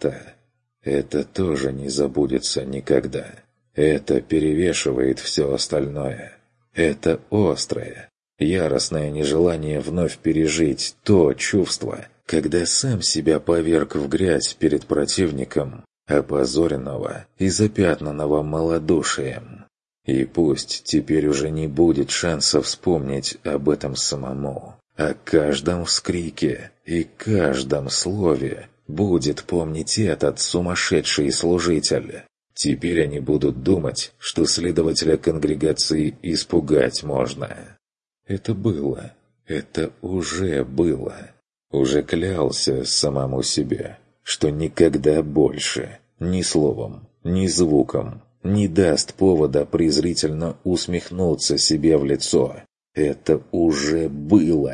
это тоже не забудется никогда. Это перевешивает все остальное. Это острое, яростное нежелание вновь пережить то чувство, когда сам себя поверг в грязь перед противником, опозоренного и запятнанного малодушием. И пусть теперь уже не будет шанса вспомнить об этом самому, о каждом вскрике и каждом слове будет помнить этот сумасшедший служитель. Теперь они будут думать, что следователя конгрегации испугать можно. Это было, это уже было. Уже клялся самому себе, что никогда больше, ни словом, ни звуком, не даст повода презрительно усмехнуться себе в лицо. Это уже было.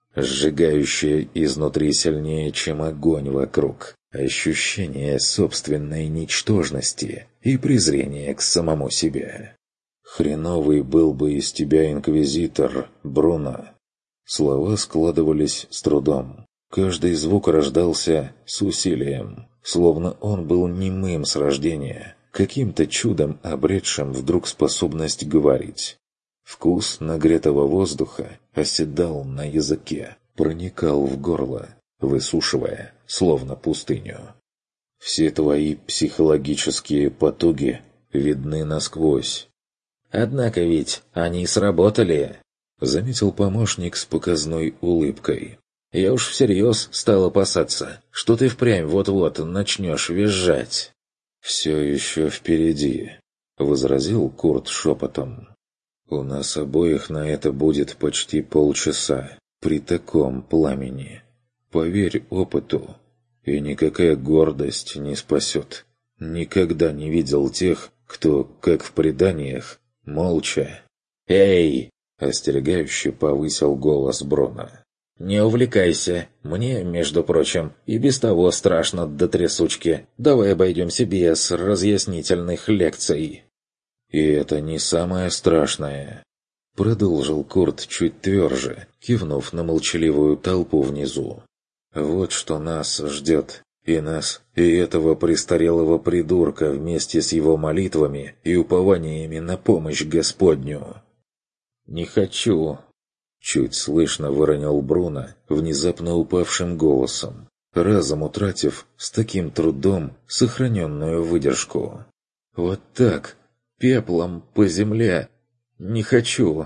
Сжигающее изнутри сильнее, чем огонь вокруг. Ощущение собственной ничтожности и презрение к самому себе. «Хреновый был бы из тебя инквизитор, Бруно». Слова складывались с трудом. Каждый звук рождался с усилием, словно он был немым с рождения, каким-то чудом обретшим вдруг способность говорить. Вкус нагретого воздуха оседал на языке, проникал в горло, высушивая, словно пустыню. Все твои психологические потуги видны насквозь. «Однако ведь они сработали», — заметил помощник с показной улыбкой. «Я уж всерьез стал опасаться, что ты впрямь вот-вот начнешь визжать». «Все еще впереди», — возразил Курт шепотом. «У нас обоих на это будет почти полчаса при таком пламени. Поверь опыту, и никакая гордость не спасет. Никогда не видел тех, кто, как в преданиях, молча». «Эй!» — остерегающе повысил голос Бруно. «Не увлекайся. Мне, между прочим, и без того страшно до трясучки. Давай обойдемся без разъяснительных лекций». «И это не самое страшное», — Продолжил Курт чуть тверже, кивнув на молчаливую толпу внизу. «Вот что нас ждет. И нас, и этого престарелого придурка вместе с его молитвами и упованиями на помощь Господню». «Не хочу!» Чуть слышно выронил Бруно внезапно упавшим голосом, разом утратив с таким трудом сохраненную выдержку. «Вот так, пеплом по земле! Не хочу!»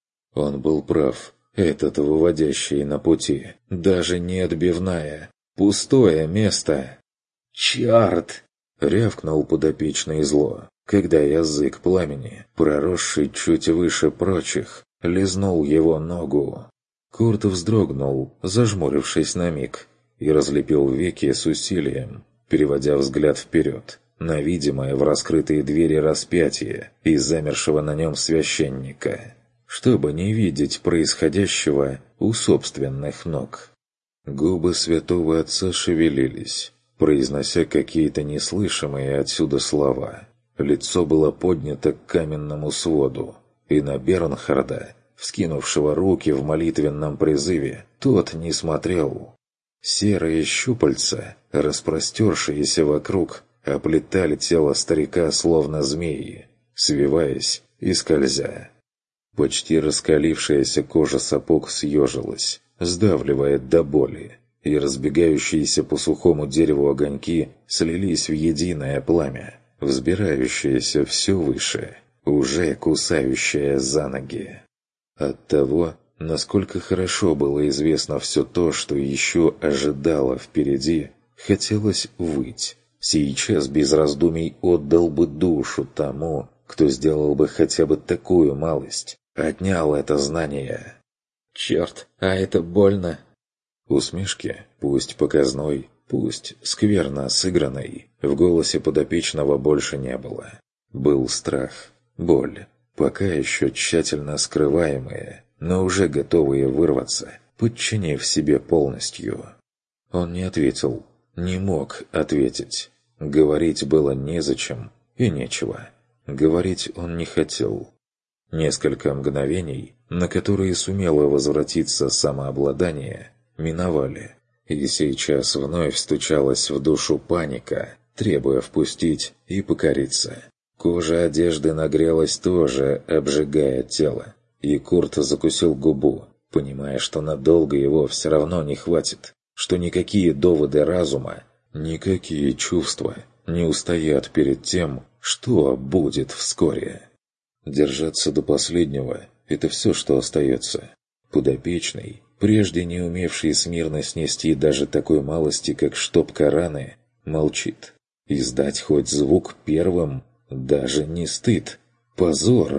Он был прав. Этот выводящий на пути, даже не отбивная, пустое место. «Чёрт!» — рявкнул подопечный зло, когда язык пламени, проросший чуть выше прочих, лизнул его ногу. Курт вздрогнул, зажмурившись на миг, и разлепил веки с усилием, переводя взгляд вперед, на видимое в раскрытые двери распятие и замершего на нем священника, чтобы не видеть происходящего у собственных ног. Губы святого отца шевелились, произнося какие-то неслышимые отсюда слова. Лицо было поднято к каменному своду, и на Бернхарда, вскинувшего руки в молитвенном призыве, тот не смотрел. Серые щупальца, распростершиеся вокруг, оплетали тело старика словно змеи, свиваясь и скользя. Почти раскалившаяся кожа сапог съежилась, сдавливая до боли, и разбегающиеся по сухому дереву огоньки слились в единое пламя, взбирающееся все выше, уже кусающее за ноги. От того, насколько хорошо было известно все то, что еще ожидало впереди, хотелось выть. Сейчас без раздумий отдал бы душу тому, кто сделал бы хотя бы такую малость, отнял это знание. «Черт, а это больно!» Усмешки, пусть показной, пусть скверно сыгранной, в голосе подопечного больше не было. Был страх, боль, пока еще тщательно скрываемые, но уже готовые вырваться, подчинив себе полностью. Он не ответил, не мог ответить. Говорить было незачем и нечего. Говорить он не хотел. Несколько мгновений, на которые сумело возвратиться самообладание, миновали, и сейчас вновь стучалась в душу паника, требуя впустить и покориться. Кожа одежды нагрелась тоже, обжигая тело, и Курт закусил губу, понимая, что надолго его все равно не хватит, что никакие доводы разума, никакие чувства не устоят перед тем, что будет вскоре. Держаться до последнего – это все, что остается. Подопечный, прежде не умевший смирно снести даже такой малости, как штопка раны, молчит. Издать хоть звук первым даже не стыд, позор.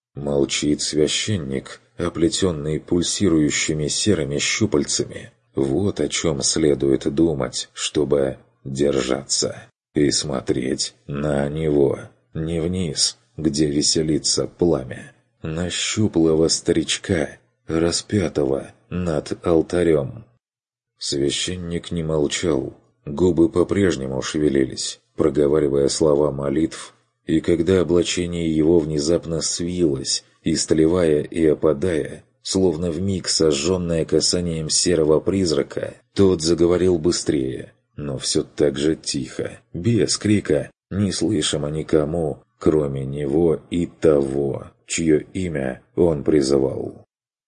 Молчит священник, оплетенный пульсирующими серыми щупальцами. Вот о чем следует думать, чтобы держаться. И смотреть на него, не вниз, где веселится пламя, на щуплого старичка, распятого над алтарем. Священник не молчал, губы по-прежнему шевелились, проговаривая слова молитв, и когда облачение его внезапно свилось, истлевая и опадая, словно вмиг сожженное касанием серого призрака, тот заговорил быстрее, но все так же тихо, без крика, неслышимо никому, кроме него и того, чье имя он призывал.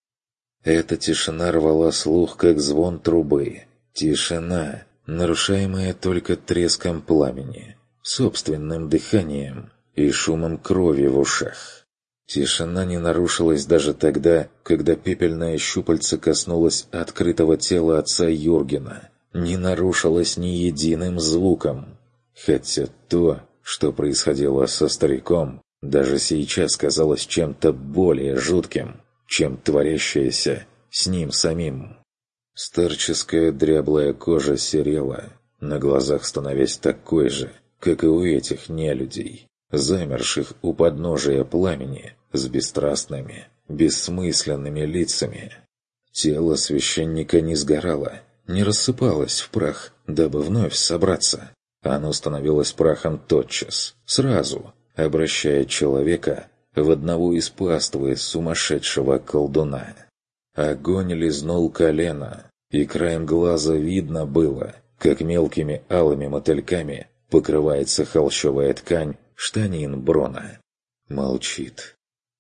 Эта тишина рвала слух, как звон трубы. Тишина, нарушаемая только треском пламени, собственным дыханием и шумом крови в ушах. Тишина не нарушилась даже тогда, когда пепельное щупальце коснулось открытого тела отца Юргена. Не нарушилась ни единым звуком. Хотя то, что происходило со стариком, даже сейчас казалось чем-то более жутким, чем творящееся с ним самим. Старческая дряблая кожа серела, на глазах становясь такой же, как и у этих нелюдей, замерших у подножия пламени с бесстрастными, бессмысленными лицами. Тело священника не сгорало, не рассыпалось в прах, дабы вновь собраться. Оно становилось прахом тотчас, сразу, обращая человека в одного из паствы сумасшедшего колдуна. Огонь лизнул колено, и краем глаза видно было, как мелкими алыми мотыльками покрывается холщовая ткань штанин Брона. Молчит.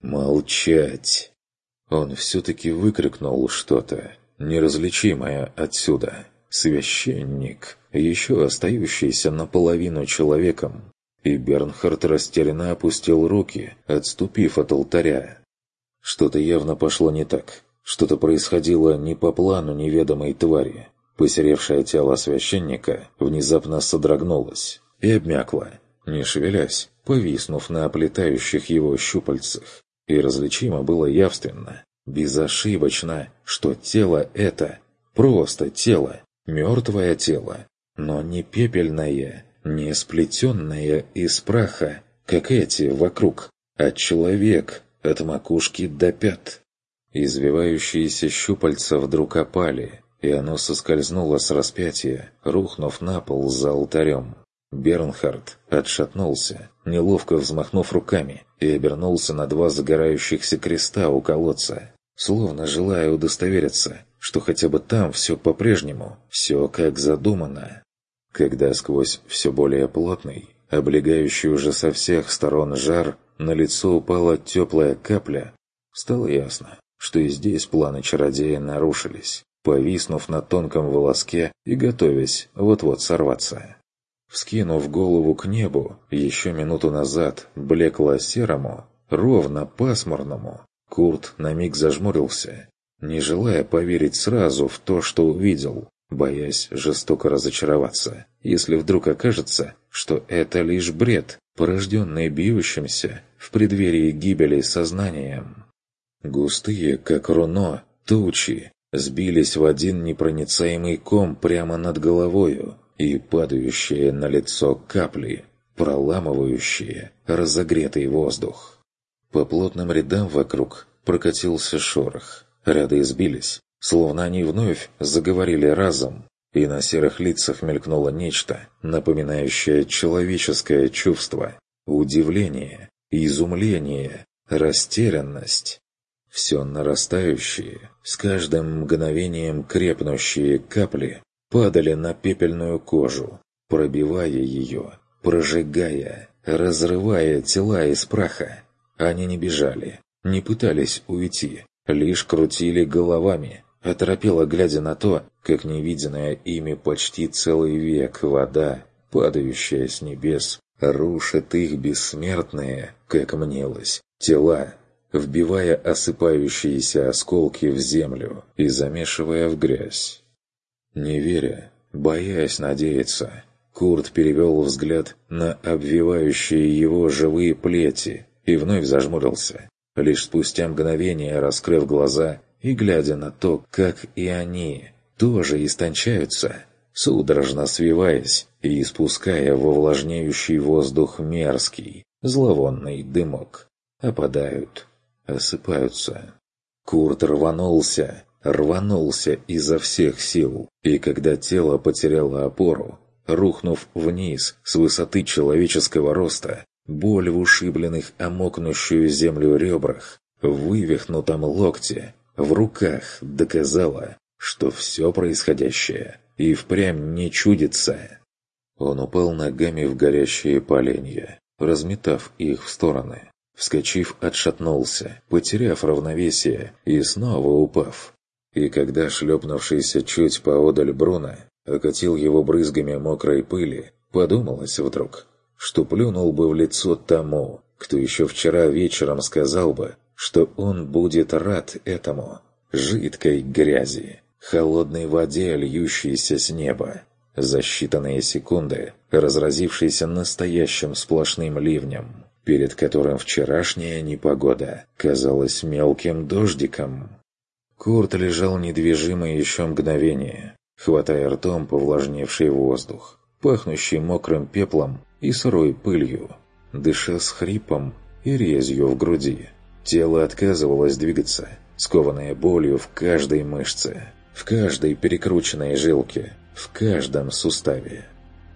Молчать. Он все-таки выкрикнул что-то, неразличимое отсюда. Священник, еще остающийся наполовину человеком, и Бернхард растерянно опустил руки, отступив от алтаря. Что-то явно пошло не так. Что-то происходило не по плану неведомой твари. Посеревшее тело священника внезапно содрогнулось и обмякло, не шевелясь, повиснув на оплетающих его щупальцах. И различимо было явственно, безошибочно, что тело это просто тело, мертвое тело, но не пепельное, не сплетенное из праха, как эти вокруг, а человек от макушки до пят. Извивающиеся щупальца вдруг опали, и оно соскользнуло с распятия, рухнув на пол за алтарем. Бернхард отшатнулся, неловко взмахнув руками, и обернулся на два загорающихся креста у колодца, словно желая удостовериться, что хотя бы там все по-прежнему, все как задумано. Когда сквозь все более плотный, облегающий уже со всех сторон жар, на лицо упала теплая капля, стало ясно, что и здесь планы чародея нарушились, повиснув на тонком волоске и готовясь вот-вот сорваться. Вскинув голову к небу, еще минуту назад блекло-серому, ровно пасмурному, Курт на миг зажмурился, не желая поверить сразу в то, что увидел, боясь жестоко разочароваться, если вдруг окажется, что это лишь бред, порожденный бьющимся в преддверии гибели сознанием. Густые, как руно, тучи сбились в один непроницаемый ком прямо над головою, и падающие на лицо капли, проламывающие разогретый воздух. По плотным рядам вокруг прокатился шорох. Ряды сбились, словно они вновь заговорили разом, и на серых лицах мелькнуло нечто, напоминающее человеческое чувство, удивление, изумление, растерянность. Все нарастающие, с каждым мгновением крепнущие капли падали на пепельную кожу, пробивая ее, прожигая, разрывая тела из праха. Они не бежали, не пытались уйти, лишь крутили головами, оторопело глядя на то, как невиденная ими почти целый век вода, падающая с небес, рушит их бессмертные, как мнилось, тела, вбивая осыпающиеся осколки в землю и замешивая в грязь. Не веря, боясь надеяться, Курт перевел взгляд на обвивающие его живые плети и вновь зажмурился, лишь спустя мгновение раскрыв глаза и глядя на то, как и они тоже истончаются, судорожно свиваясь и испуская во увлажняющий воздух мерзкий, зловонный дымок, опадают, осыпаются. Курт рванулся изо всех сил, и когда тело потеряло опору, рухнув вниз с высоты человеческого роста, боль в ушибленных о мокнущую землю ребрах, в вывихнутом локте, в руках доказала, что все происходящее и впрямь не чудится. Он упал ногами в горящие поленья, разметав их в стороны. Вскочив, отшатнулся, потеряв равновесие и снова упав. И когда шлепнувшийся чуть поодаль Бруно окатил его брызгами мокрой пыли, подумалось вдруг, что плюнул бы в лицо тому, кто еще вчера вечером сказал бы, что он будет рад этому, жидкой грязи, холодной воде, льющейся с неба, за считанные секунды разразившейся настоящим сплошным ливнем, перед которым вчерашняя непогода казалась мелким дождиком. Курт лежал недвижимо еще мгновение, хватая ртом повлажневший воздух, пахнущий мокрым пеплом и сырой пылью, дыша с хрипом и резью в груди. Тело отказывалось двигаться, скованное болью в каждой мышце, в каждой перекрученной жилке, в каждом суставе.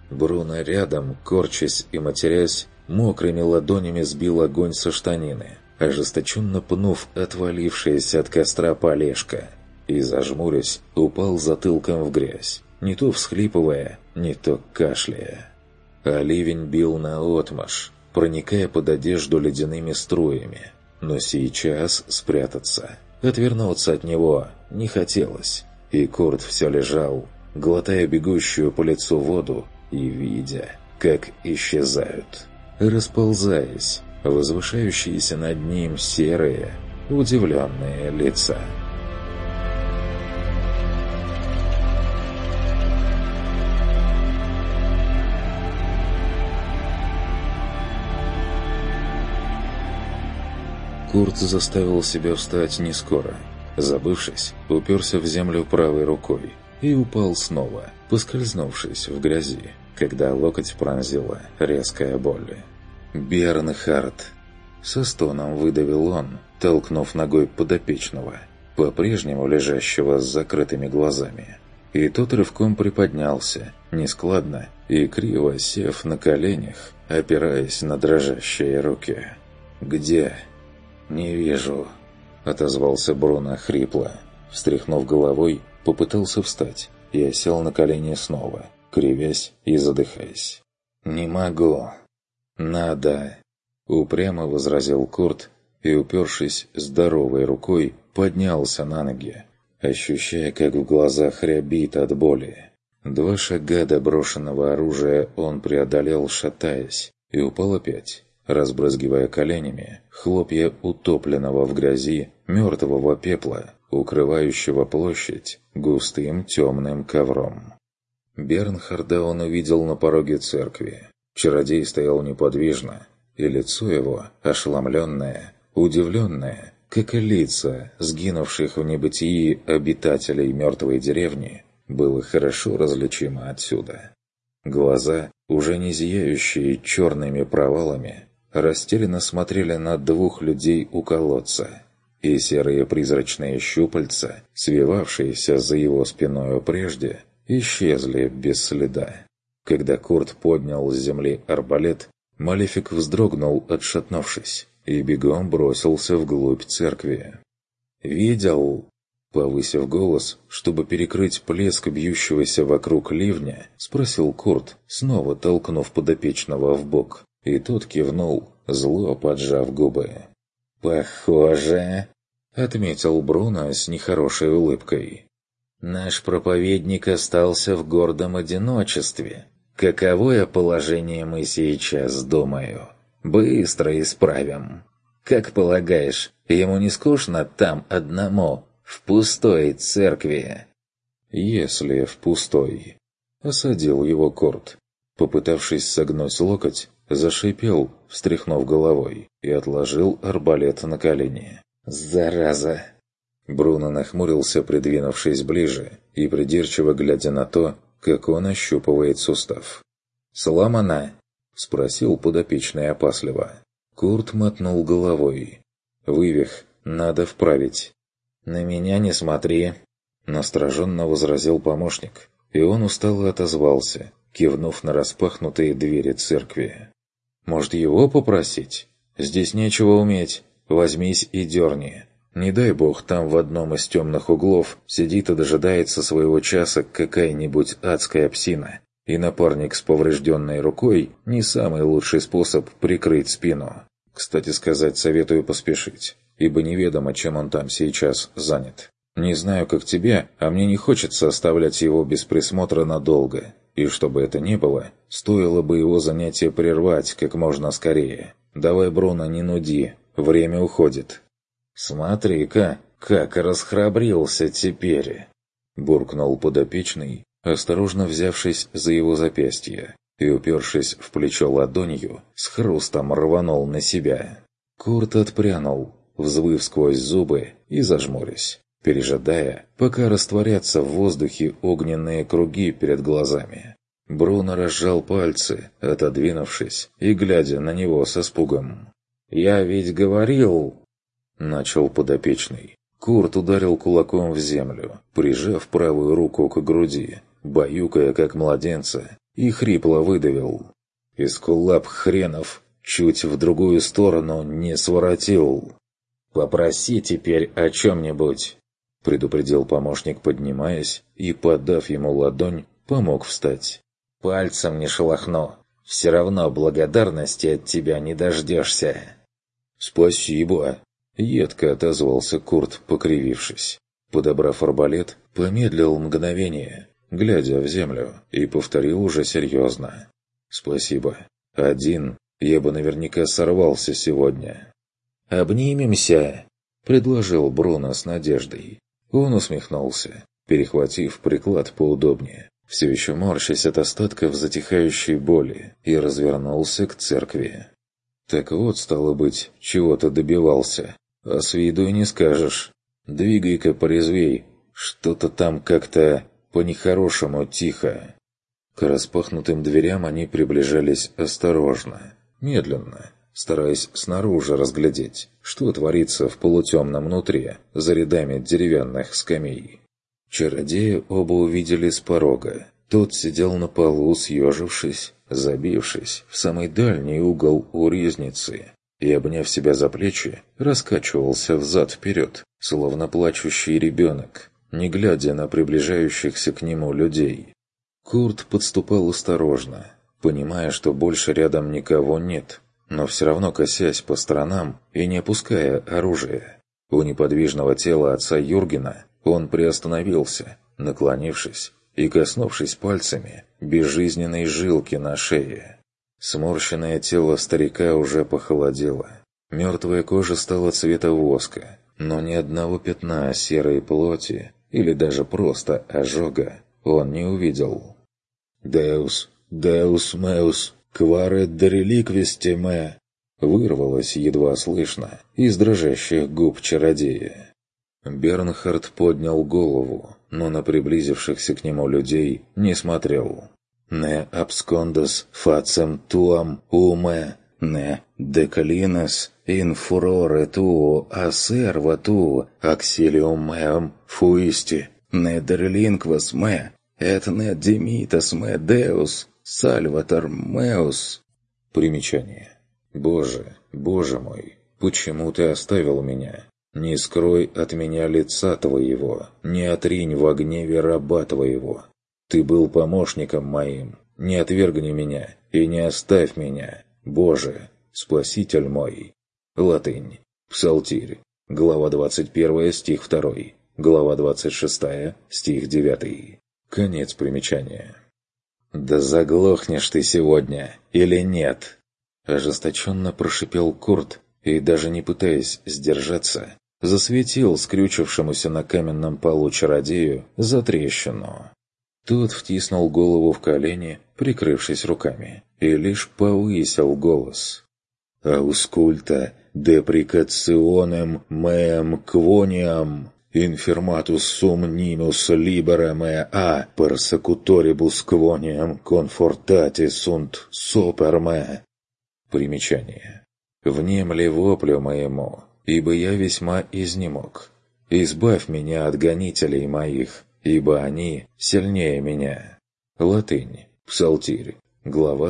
Бруно рядом, корчась и матерясь, мокрыми ладонями сбил огонь со штанины, ожесточенно пнув отвалившееся от костра полежка, и, зажмурясь, упал затылком в грязь, не то всхлипывая, не то кашляя. А ливень бил наотмашь, проникая под одежду ледяными струями, но сейчас спрятаться, отвернуться от него не хотелось, и Курт все лежал, глотая бегущую по лицу воду и видя, как исчезают, расползаясь, возвышающиеся над ним серые, удивленные лица. Курт заставил себя встать не скоро. Забывшись, уперся в землю правой рукой и упал снова, поскользнувшись в грязи, когда локоть пронзила резкая боль. «Бернхард!» Со стоном выдавил он, толкнув ногой подопечного, по-прежнему лежащего с закрытыми глазами. И тот рывком приподнялся, нескладно и криво сев на коленях, опираясь на дрожащие руки. «Где?» «Не вижу», — отозвался Бруно хрипло. Встряхнув головой, попытался встать и осел на колени снова, кривясь и задыхаясь. «Не могу». «Надо», — упрямо возразил Курт и, упершись здоровой рукой, поднялся на ноги, ощущая, как в глазах рябит от боли. 2 шага до брошенного оружия он преодолел, шатаясь, и упал опять, разбрызгивая коленями хлопья утопленного в грязи мертвого пепла, укрывающего площадь густым темным ковром. Бернхарда он увидел на пороге церкви. Чародей стоял неподвижно, и лицо его, ошеломленное, удивленное, как и лица сгинувших в небытии обитателей мертвой деревни, было хорошо различимо отсюда. Глаза, уже не зияющие черными провалами, растерянно смотрели на 2 людей у колодца, и серые призрачные щупальца, свивавшиеся за его спиною прежде, исчезли без следа. Когда Курт поднял с земли арбалет, Малефик вздрогнул, отшатнувшись, и бегом бросился вглубь церкви. «Видел?» Повысив голос, чтобы перекрыть плеск бьющегося вокруг ливня, спросил Курт, снова толкнув подопечного в бок, и тот кивнул, зло поджав губы. «Похоже», — отметил Бруно с нехорошей улыбкой. «Наш проповедник остался в гордом одиночестве. Каковое положение мы сейчас, думаю? Быстро исправим. Как полагаешь, ему не скучно там одному, в пустой церкви?» «Если в пустой», — осадил его Курт. Попытавшись согнуть локоть, зашипел, встряхнув головой, и отложил арбалет на колени. «Зараза!» Бруно нахмурился, придвинувшись ближе, и придирчиво глядя на то, как он ощупывает сустав. «Сломана?» — спросил подопечный опасливо. Курт мотнул головой. «Вывих надо вправить». «На меня не смотри!» — настороженно возразил помощник, и он устало отозвался, кивнув на распахнутые двери церкви. «Может, его попросить? Здесь нечего уметь. Возьмись и дерни. Не дай бог, там в одном из темных углов сидит и дожидается своего часа какая-нибудь адская псина, и напарник с поврежденной рукой не самый лучший способ прикрыть спину. Кстати сказать, советую поспешить, ибо неведомо, чем он там сейчас занят. Не знаю, как тебе, а мне не хочется оставлять его без присмотра надолго, и чтобы это ни было, стоило бы его занятие прервать как можно скорее. Давай, Бруно, не нуди, время уходит». «Смотри-ка, как расхрабрился теперь!» — буркнул подопечный, осторожно взявшись за его запястье, и, упершись в плечо ладонью, с хрустом рванул на себя. Курт отпрянул, взвыв сквозь зубы и зажмурясь, пережидая, пока растворятся в воздухе огненные круги перед глазами. Бруно разжал пальцы, отодвинувшись и глядя на него с испугом. «Я ведь говорил...» — начал подопечный. Курт ударил кулаком в землю, прижав правую руку к груди, баюкая как младенца, и хрипло выдавил. «Эскулап хренов! чуть в другую сторону не своротил. «Попроси теперь о чем-нибудь», — предупредил помощник, поднимаясь, и, подав ему ладонь, помог встать. «Пальцем не шелохну. Все равно благодарности от тебя не дождешься». «Спасибо», — едко отозвался Курт, покривившись. Подобрав арбалет, помедлил мгновение, глядя в землю, и повторил уже серьезно. «Спасибо. Один я бы наверняка сорвался сегодня». «Обнимемся», — предложил Бруно с надеждой. Он усмехнулся, перехватив приклад поудобнее, все еще морщась от остатков затихающей боли, и развернулся к церкви. Так вот, стало быть, чего-то добивался, а с виду и не скажешь. Двигай-ка порезвей, что-то там как-то по-нехорошему тихо. К распахнутым дверям они приближались осторожно, медленно, стараясь снаружи разглядеть, что творится в полутемном нутре, за рядами деревянных скамей. Чародея оба увидели с порога. Тот сидел на полу, съежившись, забившись в самый дальний угол у ризницы, и, обняв себя за плечи, раскачивался взад-вперед, словно плачущий ребенок, не глядя на приближающихся к нему людей. Курт подступал осторожно, понимая, что больше рядом никого нет, но все равно косясь по сторонам и не опуская оружие. У неподвижного тела отца Юргена он приостановился, наклонившись и коснувшись пальцами безжизненной жилки на шее. Сморщенное тело старика уже похолодело. Мертвая кожа стала цвета воска, но ни одного пятна серой плоти или даже просто ожога он не увидел. «Деус, Деус меус, кваре дереликвисти ме!» вырвалось едва слышно из дрожащих губ чародея. Бернхард поднял голову, но на приблизившихся к нему людей не смотрел. «Не абскондас фацем туам уме, не декалинес ин фуроре туо асерва туо аксилиум меам фуисти, не дерлинквас ме, эт не димитас ме деус, сальватор меус». Примечание. «Боже, Боже мой, почему ты оставил меня? Не скрой от меня лица Твоего, не отринь во гневе раба Твоего. Ты был помощником моим, не отвергни меня и не оставь меня, Боже, Спаситель мой». Латынь. Псалтирь. Глава 21, стих 2. Глава 26, стих 9. Конец примечания. «Да заглохнешь ты сегодня, или нет?» Ожесточенно прошипел Курт и, даже не пытаясь сдержаться, засветил скрючившемуся на каменном полу чародею за трещину. Тот втиснул голову в колени, прикрывшись руками, и лишь повысил голос. «Аускульта деприкационем меам квониам, инферматус сум нимус libera mea a persecutoribus quoniam confortate sunt super me». Примечание. «Внемли воплю моему, ибо я весьма изнемог. Избавь меня от гонителей моих, ибо они сильнее меня». Латынь. Псалтирь. Глава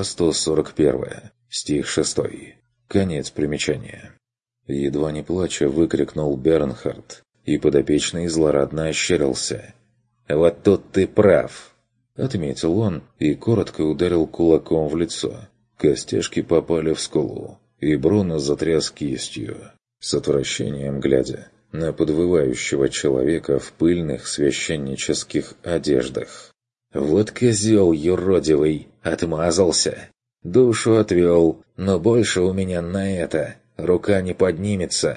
141. Стих 6. Конец примечания. Едва не плача выкрикнул Бернхард, и подопечный злорадно ощерился. «Вот тут ты прав!» — отметил он и коротко ударил кулаком в лицо. Костяшки попали в скулу, и Бруно затряс кистью, с отвращением глядя на подвывающего человека в пыльных священнических одеждах. «Вот козел юродивый, отмазался! Душу отвел, но больше у меня на это рука не поднимется!»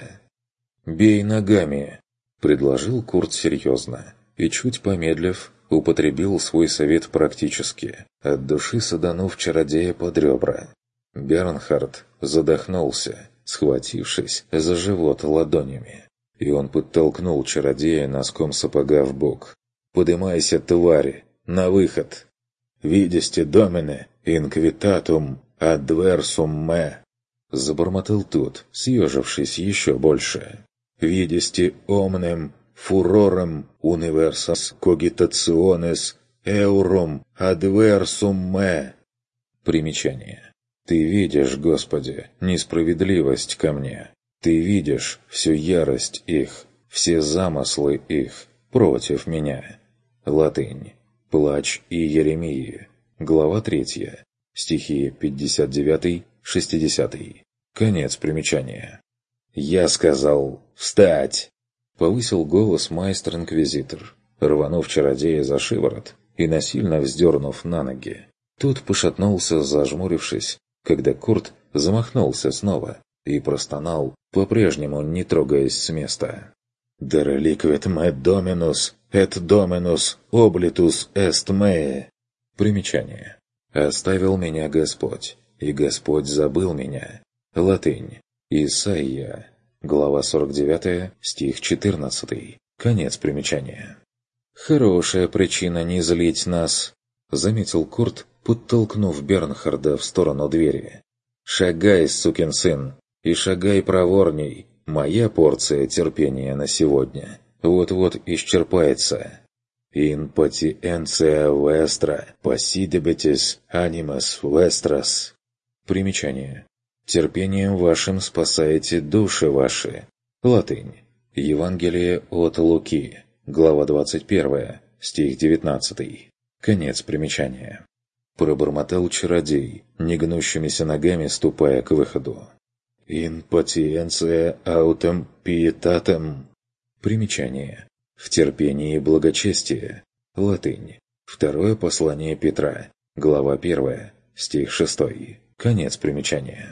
«Бей ногами!» — предложил Курт серьезно, и, чуть помедлив, употребил свой совет практически, от души саданув чародея под ребра. Бернхард задохнулся, схватившись за живот ладонями, и он подтолкнул чародея носком сапога в бок. «Подымайся, твари, на выход!» «Видисте домине, инквитатум, адверсум ме!» Забормотал тот, съежившись еще больше. «Видисте омнем, фурором, универсас когитационес, эурум, адверсум ме». Примечание. Ты видишь, Господи, несправедливость ко мне. Ты видишь всю ярость их, все замыслы их против меня. Латынь. Плач Иеремии. Глава 3. Стихи 59-60. Конец примечания. «Я сказал: встать!» — повысил голос майстер-инквизитор, рванув чародея за шиворот и насильно вздернув на ноги. Тот пошатнулся, зажмурившись, когда Курт замахнулся снова и простонал, по-прежнему не трогаясь с места. «Dereliquet me dominus, et dominus oblitus est me». Примечание. «Оставил меня Господь, и Господь забыл меня». Латынь. Исайя. Глава 49, стих 14. Конец примечания. «Хорошая причина не злить нас», — заметил Курт, подтолкнув Бернхарда в сторону двери. «Шагай, сукин сын, и шагай проворней. Моя порция терпения на сегодня вот-вот исчерпается. In patientia vestra possidebitis animas vestras». Примечание. «Терпением вашим спасаете души ваши». Латынь. Евангелие от Луки. Глава 21, стих 19. Конец примечания. Пробормотал чародей, негнущимися ногами ступая к выходу. «In patientia autem pietatem». Примечание. «В терпении благочестие». Латынь. Второе послание Петра. Глава 1, стих 6. Конец примечания.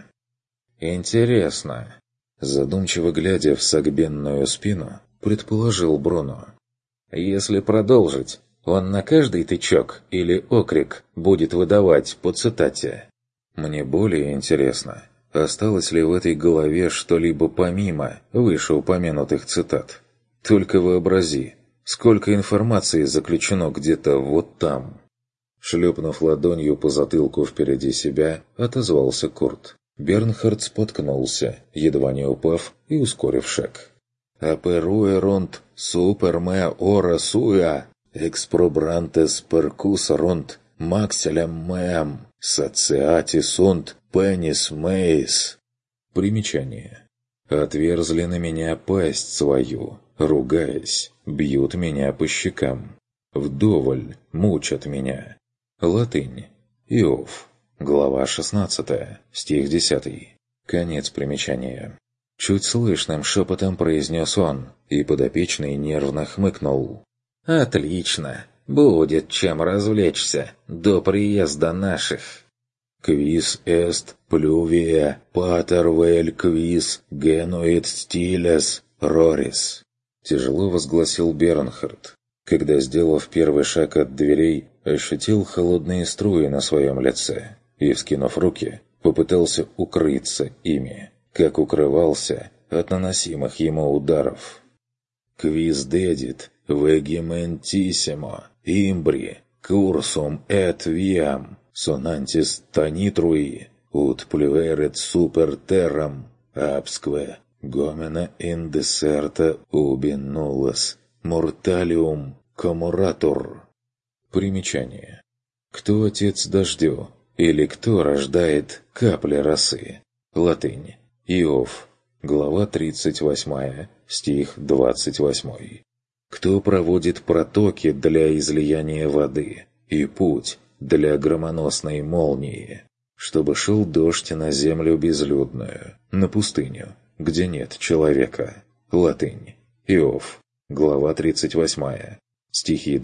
«Интересно», — задумчиво глядя в согбенную спину, предположил Бруно. «Если продолжить, он на каждый тычок или окрик будет выдавать по цитате. Мне более интересно, осталось ли в этой голове что-либо помимо вышеупомянутых цитат. Только вообрази, сколько информации заключено где-то вот там». Шлепнув ладонью по затылку впереди себя, отозвался Курт. Бернхард споткнулся, едва не упав и ускорив шаг. «Аперуэронт суперме ора суя, экспробрантес перкусаронт, макселем мэм, сациати сунт, пенис мейс». Примечание. «Отверзли на меня пасть свою, ругаясь, бьют меня по щекам. Вдоволь мучат меня». Латынь. Иов. Глава 16, стих 10. Конец примечания. Чуть слышным шепотом произнес он, и подопечный нервно хмыкнул. «Отлично! Будет чем развлечься до приезда наших!» «Quis est pluvia pater vel quis genuit stiles roris», тяжело возгласил Бернхард, когда, сделав первый шаг от дверей, ощутил холодные струи на своем лице и, вскинув руки, попытался укрыться ими, как укрывался от наносимых ему ударов. «Quis dedit vegementissimo imbri cursum et viam sonantis tanitrui ut pluveret super terram absque gomena in deserta ubi nullas mortalium comuratur». Примечание. «Кто отец дождю?» или «Кто рождает капли росы?» Латынь. Иов. Глава 38, стих 28. «Кто проводит протоки для излияния воды и путь для громоносной молнии, чтобы шел дождь на землю безлюдную, на пустыню, где нет человека?» Латынь. Иов. Глава 38, стихи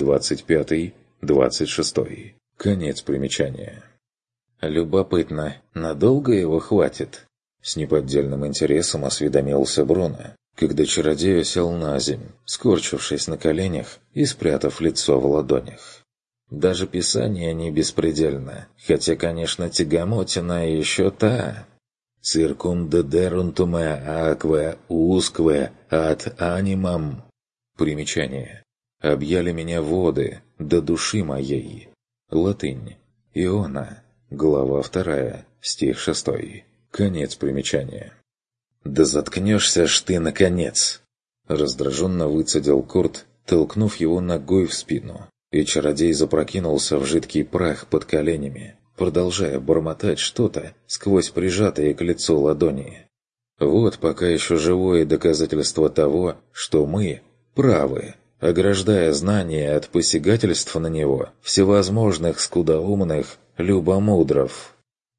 25-26. Конец примечания. «Любопытно, надолго его хватит?» С неподдельным интересом осведомился Бруно, когда чародей сел на земь, скорчившись на коленях и спрятав лицо в ладонях. Даже писание не беспредельно, хотя, конечно, тягомотина еще та. «Циркумдедерунтуме акве ускве ад анимам». Примечание. «Объяли меня воды до души моей». Латынь. Иона. Глава 2, стих 6. Конец примечания. «Да заткнешься ж ты, наконец!» Раздраженно выцедил Курт, толкнув его ногой в спину, и чародей запрокинулся в жидкий прах под коленями, продолжая бормотать что-то сквозь прижатые к лицу ладони. «Вот пока еще живое доказательство того, что мы правы, ограждая знания от посягательств на него всевозможных скудоумных любомудров.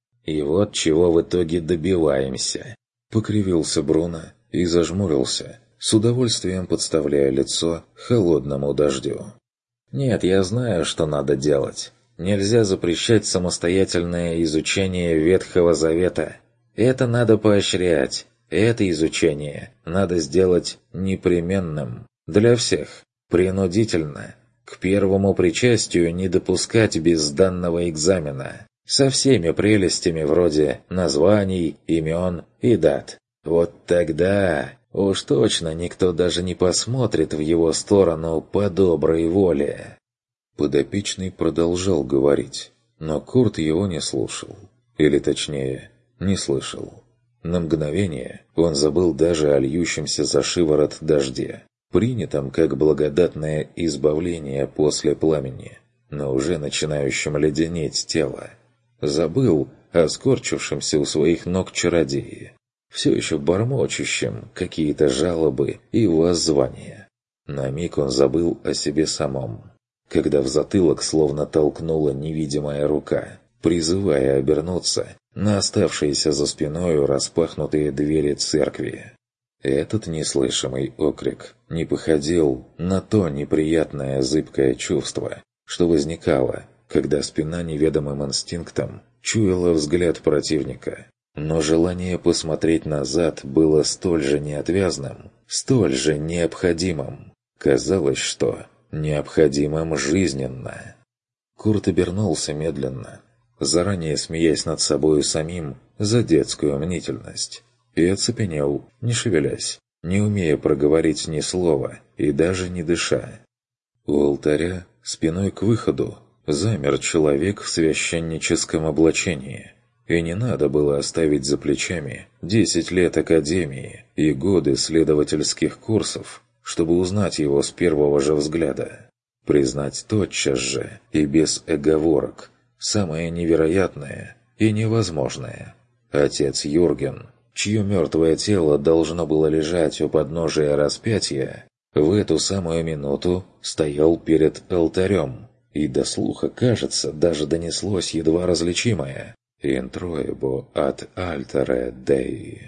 И вот чего в итоге добиваемся». Покривился Бруно и зажмурился, с удовольствием подставляя лицо холодному дождю. «Нет, я знаю, что надо делать. Нельзя запрещать самостоятельное изучение Ветхого Завета. Это надо поощрять. Это изучение надо сделать непременным. Для всех. Принудительно. К первому причастию не допускать безданного экзамена. Со всеми прелестями вроде названий, имен и дат. Вот тогда уж точно никто даже не посмотрит в его сторону по доброй воле». Подопечный продолжал говорить, но Курт его не слушал. Или точнее, не слышал. На мгновение он забыл даже о льющемся за шиворот дожде, принятом как благодатное избавление после пламени, но уже начинающем леденеть тело. Забыл о скорчившемся у своих ног чародее, все еще бормочущем какие-то жалобы и воззвания. На миг он забыл о себе самом, когда в затылок словно толкнула невидимая рука, призывая обернуться на оставшиеся за спиною распахнутые двери церкви. Этот неслышимый окрик не походил на то неприятное зыбкое чувство, что возникало, когда спина неведомым инстинктом чуяла взгляд противника. Но желание посмотреть назад было столь же неотвязным, столь же необходимым. Казалось, что необходимым жизненно. Курт обернулся медленно, заранее смеясь над собою самим за детскую мнительность, и оцепенел, не шевелясь, не умея проговорить ни слова и даже не дыша. У алтаря, спиной к выходу, замер человек в священническом облачении, и не надо было оставить за плечами 10 лет академии и годы следовательских курсов, чтобы узнать его с первого же взгляда. Признать тотчас же и без оговорок самое невероятное и невозможное. Отец Юрген, чье мертвое тело должно было лежать у подножия распятия, в эту самую минуту стоял перед алтарем, и до слуха, кажется, даже донеслось едва различимое «Интроебо ад альтере Деи».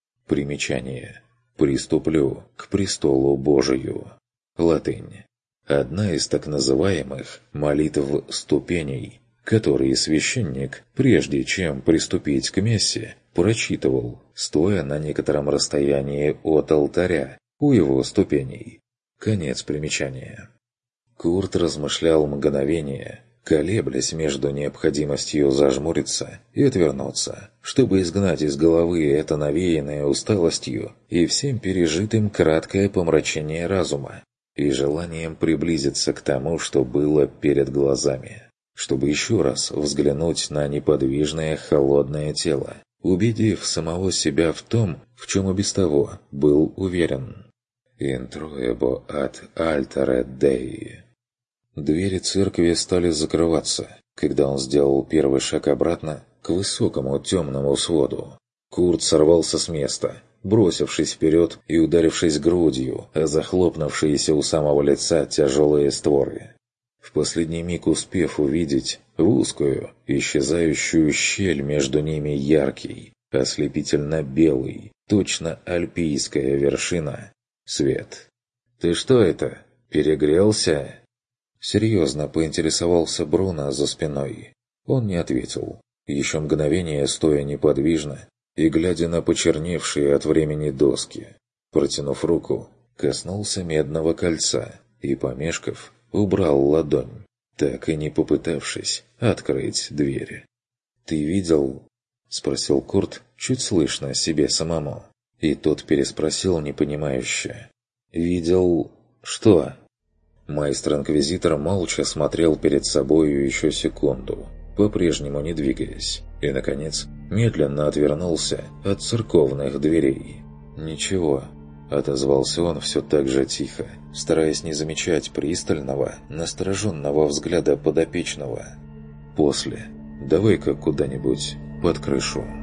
Примечание. «Приступлю к престолу Божию». Латынь. Одна из так называемых молитв ступеней, которые священник, прежде чем приступить к мессе, прочитывал, стоя на некотором расстоянии от алтаря, у его ступеней. Конец примечания. Курт размышлял мгновение, колеблясь между необходимостью зажмуриться и отвернуться, чтобы изгнать из головы это навеянное усталостью и всем пережитым краткое помрачение разума, и желанием приблизиться к тому, что было перед глазами, чтобы еще раз взглянуть на неподвижное холодное тело, убедив самого себя в том, в чем и без того был уверен. «Интроебо ад альтере Деи». Двери церкви стали закрываться, когда он сделал первый шаг обратно к высокому темному своду. Курт сорвался с места, бросившись вперед и ударившись грудью о захлопнувшиеся у самого лица тяжелые створы. В последний миг успев увидеть в узкую, исчезающую щель между ними яркий, ослепительно белый, точно альпийская вершина, свет. «Ты что это, перегрелся?» Серьезно поинтересовался Бруно за спиной. Он не ответил, еще мгновение стоя неподвижно и глядя на почерневшие от времени доски. Протянув руку, коснулся медного кольца и, помешков, убрал ладонь, так и не попытавшись открыть дверь. «Ты видел?» — спросил Курт, чуть слышно себе самому. И тот переспросил непонимающе. «Видел... что?» Майстер-инквизитор молча смотрел перед собою еще секунду, по-прежнему не двигаясь, и, наконец, медленно отвернулся от церковных дверей. «Ничего», — отозвался он все так же тихо, стараясь не замечать пристального, настороженного взгляда подопечного. После, давай-ка куда-нибудь под крышу».